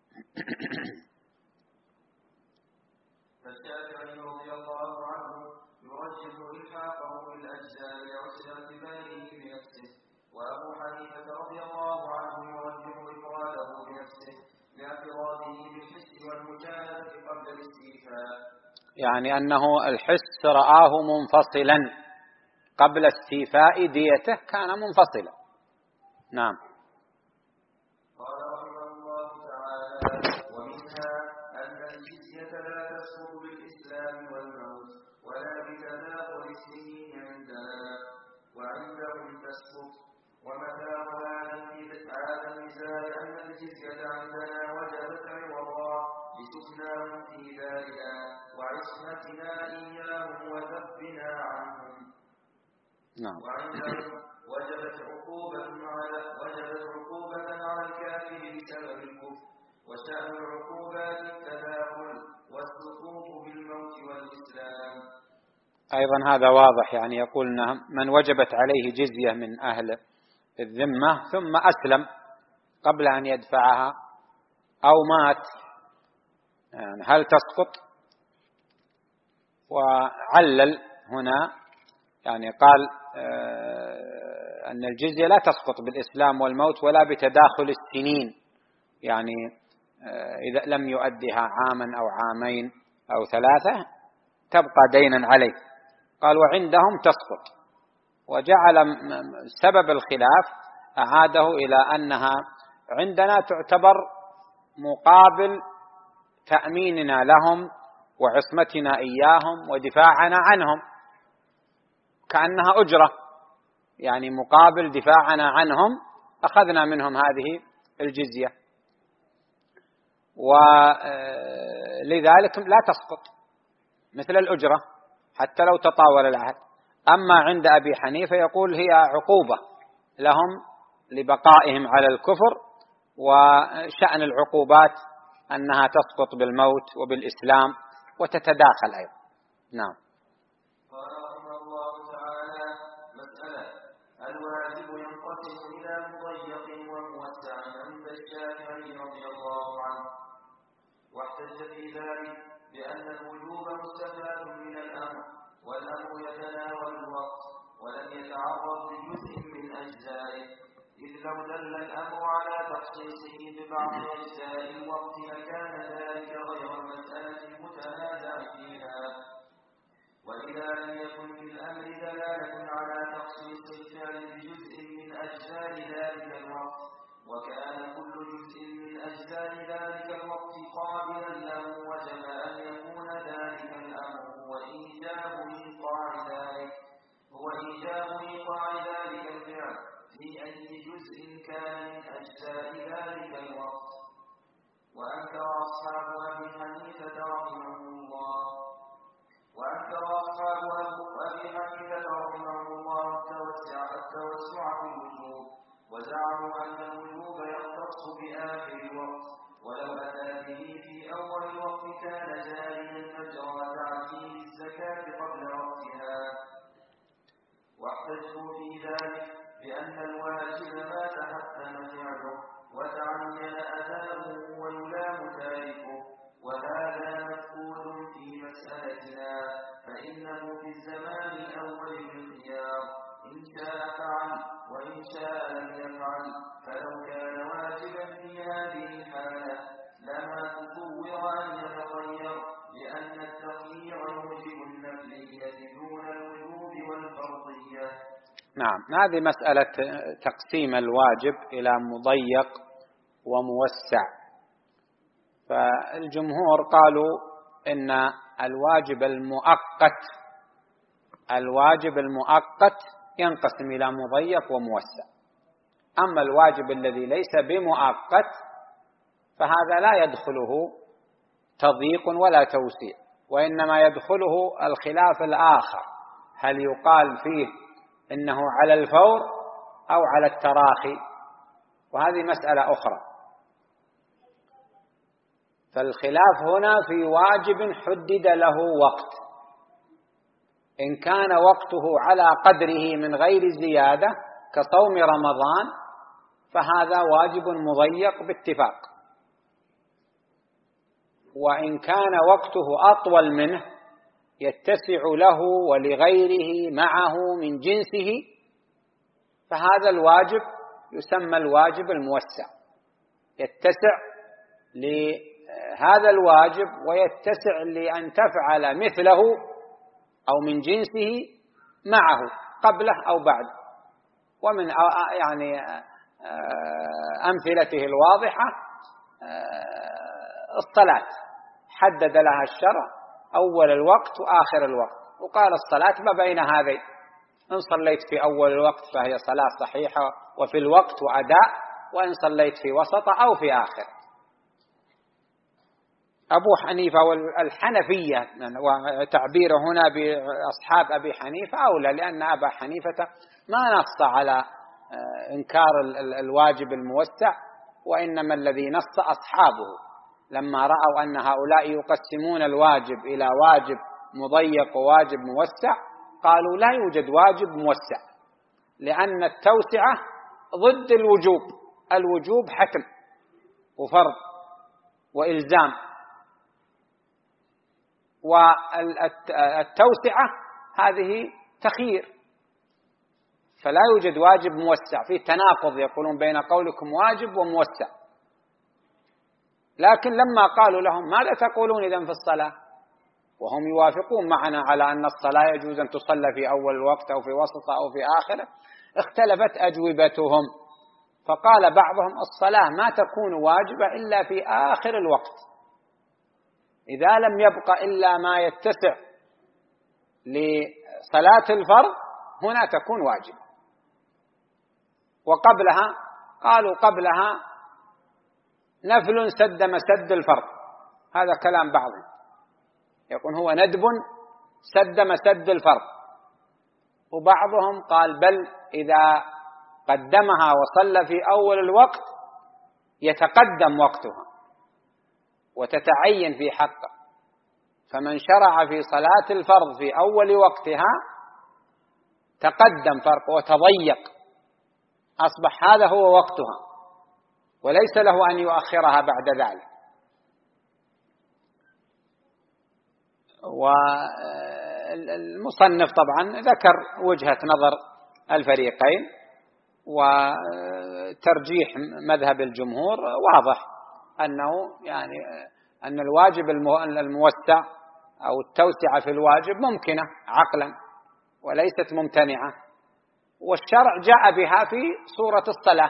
فالشافعي رضي الله عنه يرجح إلحاقه بالأجزاء لاعتباره بنفسه، وأبو حنيفة رضي الله عنه يرجح إفراده بنفسه لاعتراضه بالحس والمشاهدة قبل الاستيفاء. يعني أنه الحس رآه منفصلا قبل استيفاء ديته، كان منفصلا. نعم. قال رحمه الله تعالى: ومنها أن الجزية لا تسقط بالإسلام والموت ولا بتداخل السنين عندنا، وعندهم تسقط. ومثال هذا النزاع أن الجزية عندنا وجبت عوضا لسكناهم في دارنا وعصمتنا إياهم وذبنا عنهم. نعم. وعندهم وجبت عقوبة على الكافر بسبب الكفر، وشأن العقوبات التداخل والسقوط بالموت والإسلام. أيضا هذا واضح، يعني يقول من وجبت عليه جزية من أهل الذمة ثم أسلم قبل أن يدفعها أو مات، يعني هل تسقط؟ وعلل هنا، يعني قال أن الجزية لا تسقط بالإسلام والموت ولا بتداخل السنين، يعني إذا لم يؤدها عاما أو عامين أو 3 تبقى دينا عليه. قال وعندهم تسقط، وجعل سبب الخلاف أعاده إلى أنها عندنا تعتبر مقابل تأميننا لهم وعصمتنا إياهم ودفاعنا عنهم، كأنها أجرة، يعني مقابل دفاعنا عنهم أخذنا منهم هذه الجزية، ولذلك لا تسقط مثل الأجرة حتى لو تطاول العهد. أما عند أبي حنيفة يقول هي عقوبة لهم لبقائهم على الكفر، وشأن العقوبات أنها تسقط بالموت وبالإسلام وتتداخل أيضا. نعم. قال رحمه الله تعالى: مسألة: لأن الوجوب مستفاد من الأمر، والأمر يتناول الوقت ولم يتعرض لجزء من أجزائه، إذ لو دل الأمر على تخصيصه ببعض أجزاء الوقت لكان ذلك غير مسألة متنازع فيها. وإذا لم يكن في الأمر دلالة على تخصيص الفعل بجزء من أجزاء ذلك الوقت، وكان كل جزء من أجزاء ذلك الوقت قابلا له، وجب أن يكون ذلك الأمر هو إيجاب إيقاع ذلك الفعل في أي جزء كان من أجزاء ذلك الوقت. وأنكر أصحاب أبي حنيفة رحمهم الله التوسع في الوجوب، وزعموا أن الوجوب يختص بآخر الوقت، ولو أتى به في أول الوقت كان جاريا مجرى تعجيل الزكاة قبل وقتها. واحتجوا في ذلك بأن الواجب ما تحتم فعله وتعين أداؤه ويلام تاركه، وهذا مفقود في مسألتنا، فإنه في الزمان الأول بالخيار، إن شاء فعل وإن شاء لم يفعل. فلو كان واجبا في هذه الحالة لما تطور أن يتغير، لأن التخيير يوجب النفلية دون الوجوب والفرضية. نعم، هذه مسألة تقسيم الواجب إلى مضيق وموسع. فالجمهور قالوا إن الواجب المؤقت ينقسم إلى مضيق وموسع. أما الواجب الذي ليس بمؤقت فهذا لا يدخله تضييق ولا توسيع، وإنما يدخله الخلاف الآخر، هل يقال فيه إنه على الفور أو على التراخي، وهذه مسألة أخرى. فالخلاف هنا في واجب حدد له وقت، إن كان وقته على قدره من غير زيادة كصوم رمضان فهذا واجب مضيق باتفاق، وإن كان وقته أطول منه يتسع له ولغيره معه من جنسه فهذا الواجب يسمى الواجب الموسع، يتسع لهذا الواجب ويتسع لأن تفعل مثله أو من جنسه معه قبله أو بعده. ومن يعني أمثلته الواضحة الصلاة، حدد لها الشرع أول الوقت وآخر الوقت، وقال الصلاة ما بين هذين، إن صليت في أول الوقت فهي صلاة صحيحة وفي الوقت وأداء، وإن صليت في وسط أو في آخر. أبو حنيفة والحنفية، وتعبير هنا بأصحاب أبي حنيفة أولى، لأن أبا حنيفة ما نص على إنكار الواجب الموسع، وإنما الذي نص أصحابه لما رأوا أن هؤلاء يقسمون الواجب إلى واجب مضيق وواجب موسع قالوا لا يوجد واجب موسع، لأن التوسعة ضد الوجوب، الوجوب حتم وفرض وإلزام، والتوسعة هذه تخيير، فلا يوجد واجب موسع، في تناقض يقولون بين قولكم واجب وموسع. لكن لما قالوا لهم ماذا تقولون إذن في الصلاة، وهم يوافقون معنا على أن الصلاة يجوز أن تصلى في أول الوقت أو في وسطه أو في آخره، اختلفت أجوبتهم، فقال بعضهم الصلاة ما تكون واجبة إلا في آخر الوقت، إذا لم يبق إلا ما يتسع لصلاة الفرض هنا تكون واجبة. وقبلها قالوا قبلها نفل سد مسد الفرض، هذا كلام بعضهم يقول هو ندب سد مسد الفرض، وبعضهم قال بل إذا قدمها وصلى في أول الوقت يتقدم وقتها وتتعين في حقه، فمن شرع في صلاة الفرض في أول وقتها تقدم فرق وتضيق، أصبح هذا هو وقتها وليس له أن يؤخرها بعد ذلك. والمصنف طبعا ذكر وجهة نظر الفريقين، وترجيح مذهب الجمهور واضح أنه يعني أن الواجب الموسع أو التوسعة في الواجب ممكنة عقلا وليست ممتنعة، والشرع جاء بها في صورة الصلاة،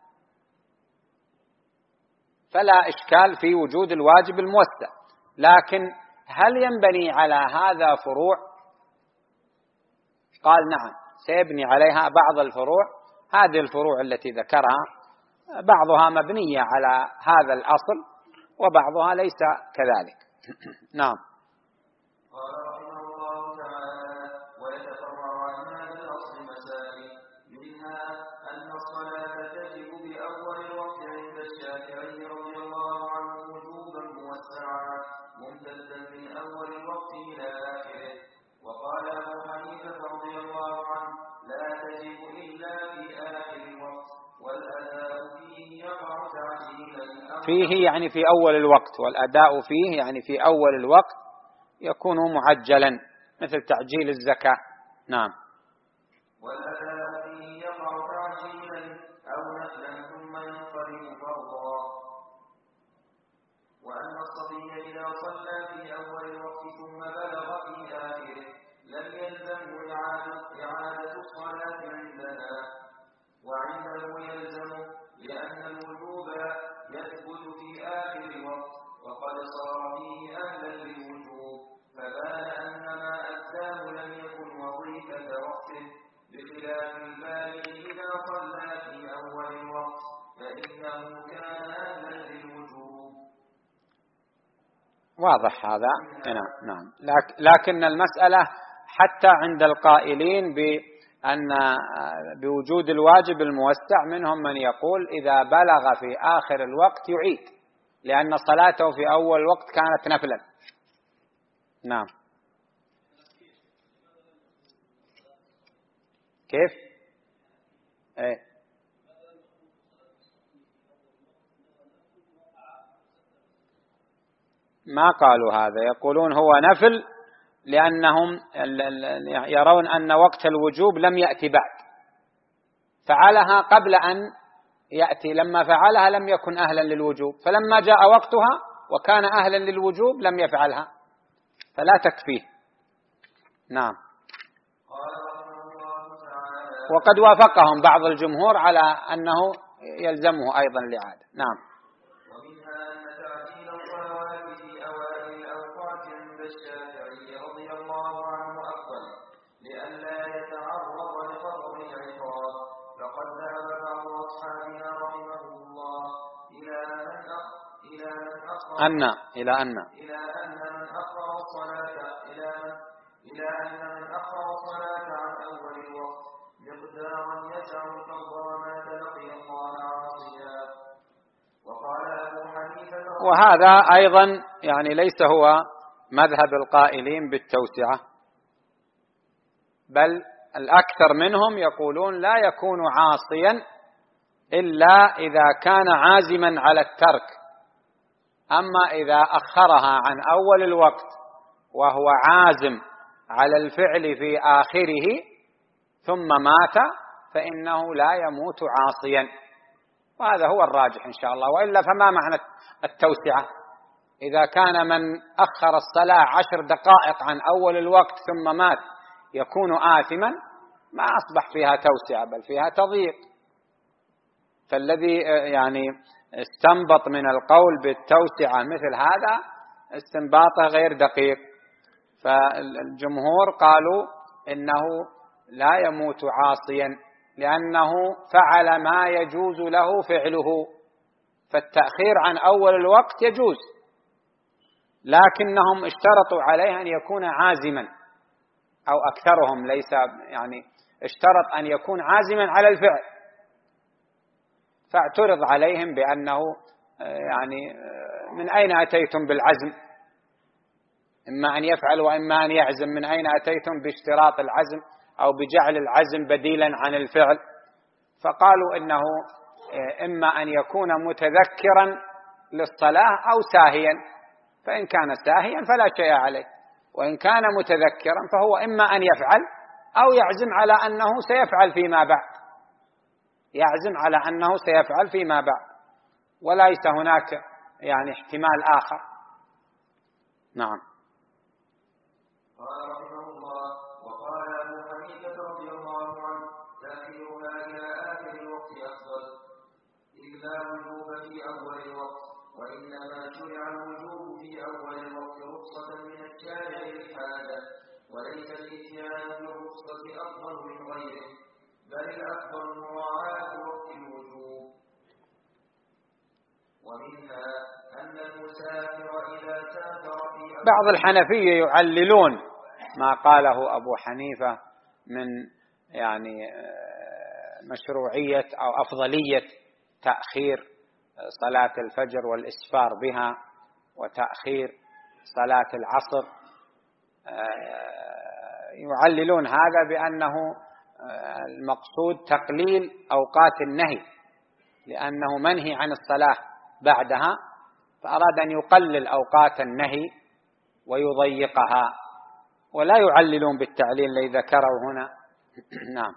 فلا إشكال في وجود الواجب الموسع. لكن هل ينبني على هذا فروع؟ قال نعم، سيبني عليها بعض الفروع. هذه الفروع التي ذكرها بعضها مبنية على هذا الأصل وبعضها ليس كذلك. نعم. قال رحمه الله تعالى: ويتفرع عن هذا الأصل مسائل، منها أن الصلاة تجب بأول الوقت عند الشافعي رضي الله عنه وجوبا موسعا ممتدا من أول الوقت إلى آخره. وقال أبو حنيفة رضي الله عنه: لا تجب إلا في آخر الوقت، والأداء فيه يقع تعجيلا. فيه يعني في أول الوقت، والأداء فيه يعني في أول الوقت يكون معجلا مثل تعجيل الزكاة. نعم. والأداء فيه يقع تعجيلا أو نفلا ثم ينقلب فرضا. وأن الصبي إذا صلى في أول الوقت ثم بلغ في آخره لم يلزمه إعادة الصلاة عندنا، وعنده يلزمه لأن الوجوب يثبت في آخر الوقت وقد صار فيه أهلا للوجوب، فبان أن ما أداه لم يكن وظيفة وقته، بخلاف البالغ إذا صلى في أول الوقت فإنه كان أهلا للوجوب. واضح هذا. نعم. لكن المسألة حتى عند القائلين بوجود الواجب الموسع منهم من يقول إذا بلغ في آخر الوقت يعيد، لأن صلاته في أول الوقت كانت نفلا. نعم. كيف؟ ما قالوا هذا، يقولون هو نفل لأنهم يرون أن وقت الوجوب لم يأتي بعد، فعلها قبل أن يأتي، لما فعلها لم يكن أهلا للوجوب، فلما جاء وقتها وكان أهلا للوجوب لم يفعلها، فلا تكفيه. نعم. وقد وافقهم بعض الجمهور على أنه يلزمه أيضا الإعادة. نعم. ومنها أن تعجيل الصلوات في أوائل الأوقات عند الشافعي رضي الله عنه أفضل لئلا يتعرض لقطع العقاب، فقد ذهب بعض أصحابنا رحمه الله إلى أن من أخر الصلاة عن أول الوقت مقدارا يسع الفرض وما تلقي الله عاصيا. وقال أبو حنيفة وهذا أيضا يعني ليس هو مذهب القائلين بالتوسعة، بل الأكثر منهم يقولون لا يكون عاصيا إلا إذا كان عازما على الترك، أما إذا أخرها عن أول الوقت وهو عازم على الفعل في آخره ثم مات فإنه لا يموت عاصيا، وهذا هو الراجح إن شاء الله. وإلا فما معنى التوسعة؟ إذا كان من أخر الصلاة 10 دقائق عن أول الوقت ثم مات يكون آثما، ما أصبح فيها توسعة بل فيها تضييق. فالذي يعني استنبط من القول بالتوسعة مثل هذا استنباطه غير دقيق. فالجمهور قالوا إنه لا يموت عاصيا لأنه فعل ما يجوز له فعله، فالتأخير عن أول الوقت يجوز، لكنهم اشترطوا عليه أن يكون عازما، أو أكثرهم ليس يعني اشترط أن يكون عازما على الفعل، فاعترض عليهم بأنه يعني من أين أتيتم بالعزم؟ إما أن يفعل وإما أن يعزم، من أين أتيتم باشتراط العزم أو بجعل العزم بديلا عن الفعل؟ فقالوا إنه إما أن يكون متذكرا للصلاة أو ساهيا، فإن كان ساهيا فلا شيء عليه، وإن كان متذكرا فهو إما أن يفعل أو يعزم على أنه سيفعل فيما بعد، يعزم على أنه سيفعل فيما بعد، وليس هناك يعني احتمال آخر. نعم. قال رحمه الله: وقال أبو حنيفة رضي الله عنه: تأخيرها إلى آخر الوقت أفضل، إذ لا وجوب في أول الوقت، وإنما شرع الوجوب في أول الوقت رخصة من الشارع للحاجة، وليس الإتيان بالرخصة أفضل من غيره، بل الأفضل مراعاة وقت الوجوب. ومنها أن المسافر إذا سافر في بعض الحنفية يعللون ما قاله أبو حنيفة من يعني مشروعية أو أفضلية تأخير صلاة الفجر والإسفار بها وتأخير صلاة العصر، يعللون هذا بأنه المقصود تقليل أوقات النهي، لأنه منهي عن الصلاة بعدها، فأراد أن يقلل أوقات النهي ويضيقها، ولا يعللون بالتعليل الذي ذكره هنا. نعم.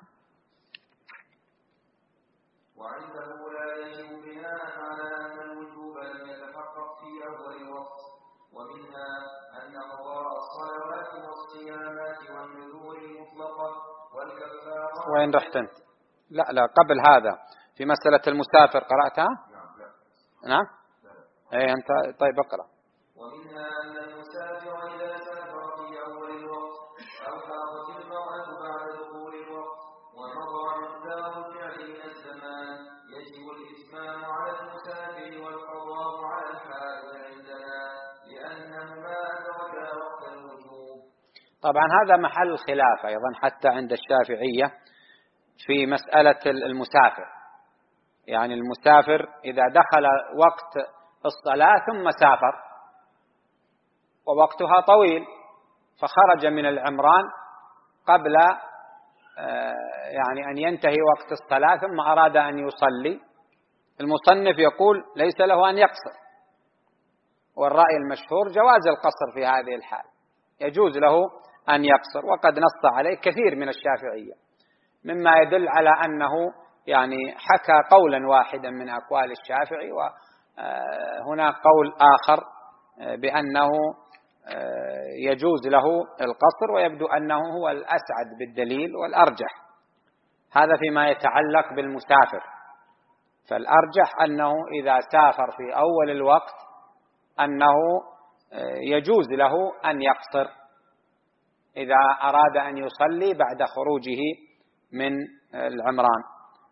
وعنده لا يجب بناء على أن الوجوب لم يتحقق في أول الوقت. ومنها أن قضاء الصلوات والصيامات والنذور المطلقة والكفارات. وين رحت أنت؟ لا قبل هذا في مسألة المسافر قرأتها؟ نعم. أي أنت طيب اقرأ. ومنها أن المسافر إذا سافر في أول الوقت أو حاضت المرأة بعد دخول الوقت ومضى مقدار الفعل من الزمان يجب الإتمام على المسافر والقضاء على الحائض عندنا، لأنهما أدركا وقت الوجوب. طبعا هذا محل خلاف أيضا حتى عند الشافعية في مسألة المسافر، يعني المسافر إذا دخل وقت الصلاة ثم سافر ووقتها طويل فخرج من العمران قبل يعني أن ينتهي وقت الصلاة ثم أراد أن يصلي، المصنف يقول ليس له أن يقصر، والرأي المشهور جواز القصر في هذه الحال، يجوز له أن يقصر، وقد نص عليه كثير من الشافعية، مما يدل على أنه يعني حكى قولا واحدا من أقوال الشافعي، وهنا قول آخر بأنه يجوز له القصر، ويبدو أنه هو الأسعد بالدليل والأرجح، هذا فيما يتعلق بالمسافر. فالأرجح أنه إذا سافر في أول الوقت أنه يجوز له أن يقصر إذا أراد أن يصلي بعد خروجه من العمران.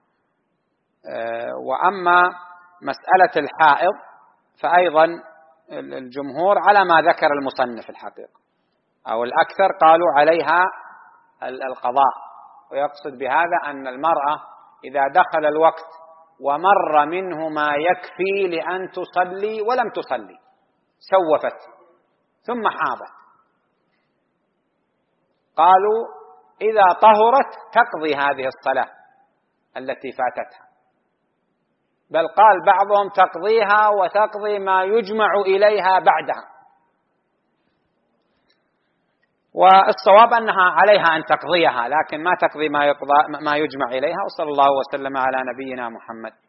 وأما مسألة الحائض فأيضا الجمهور على ما ذكر المصنف الحقيقة، أو الأكثر قالوا عليها القضاء، ويقصد بهذا أن المرأة إذا دخل الوقت ومر منه ما يكفي لأن تصلي ولم تصلي، سوفت ثم حاضت، قالوا إذا طهرت تقضي هذه الصلاة التي فاتتها، بل قال بعضهم تقضيها وتقضي ما يجمع إليها بعدها، والصواب أنها عليها أن تقضيها، لكن ما تقضي ما يجمع إليها. وصلى الله وسلم على نبينا محمد.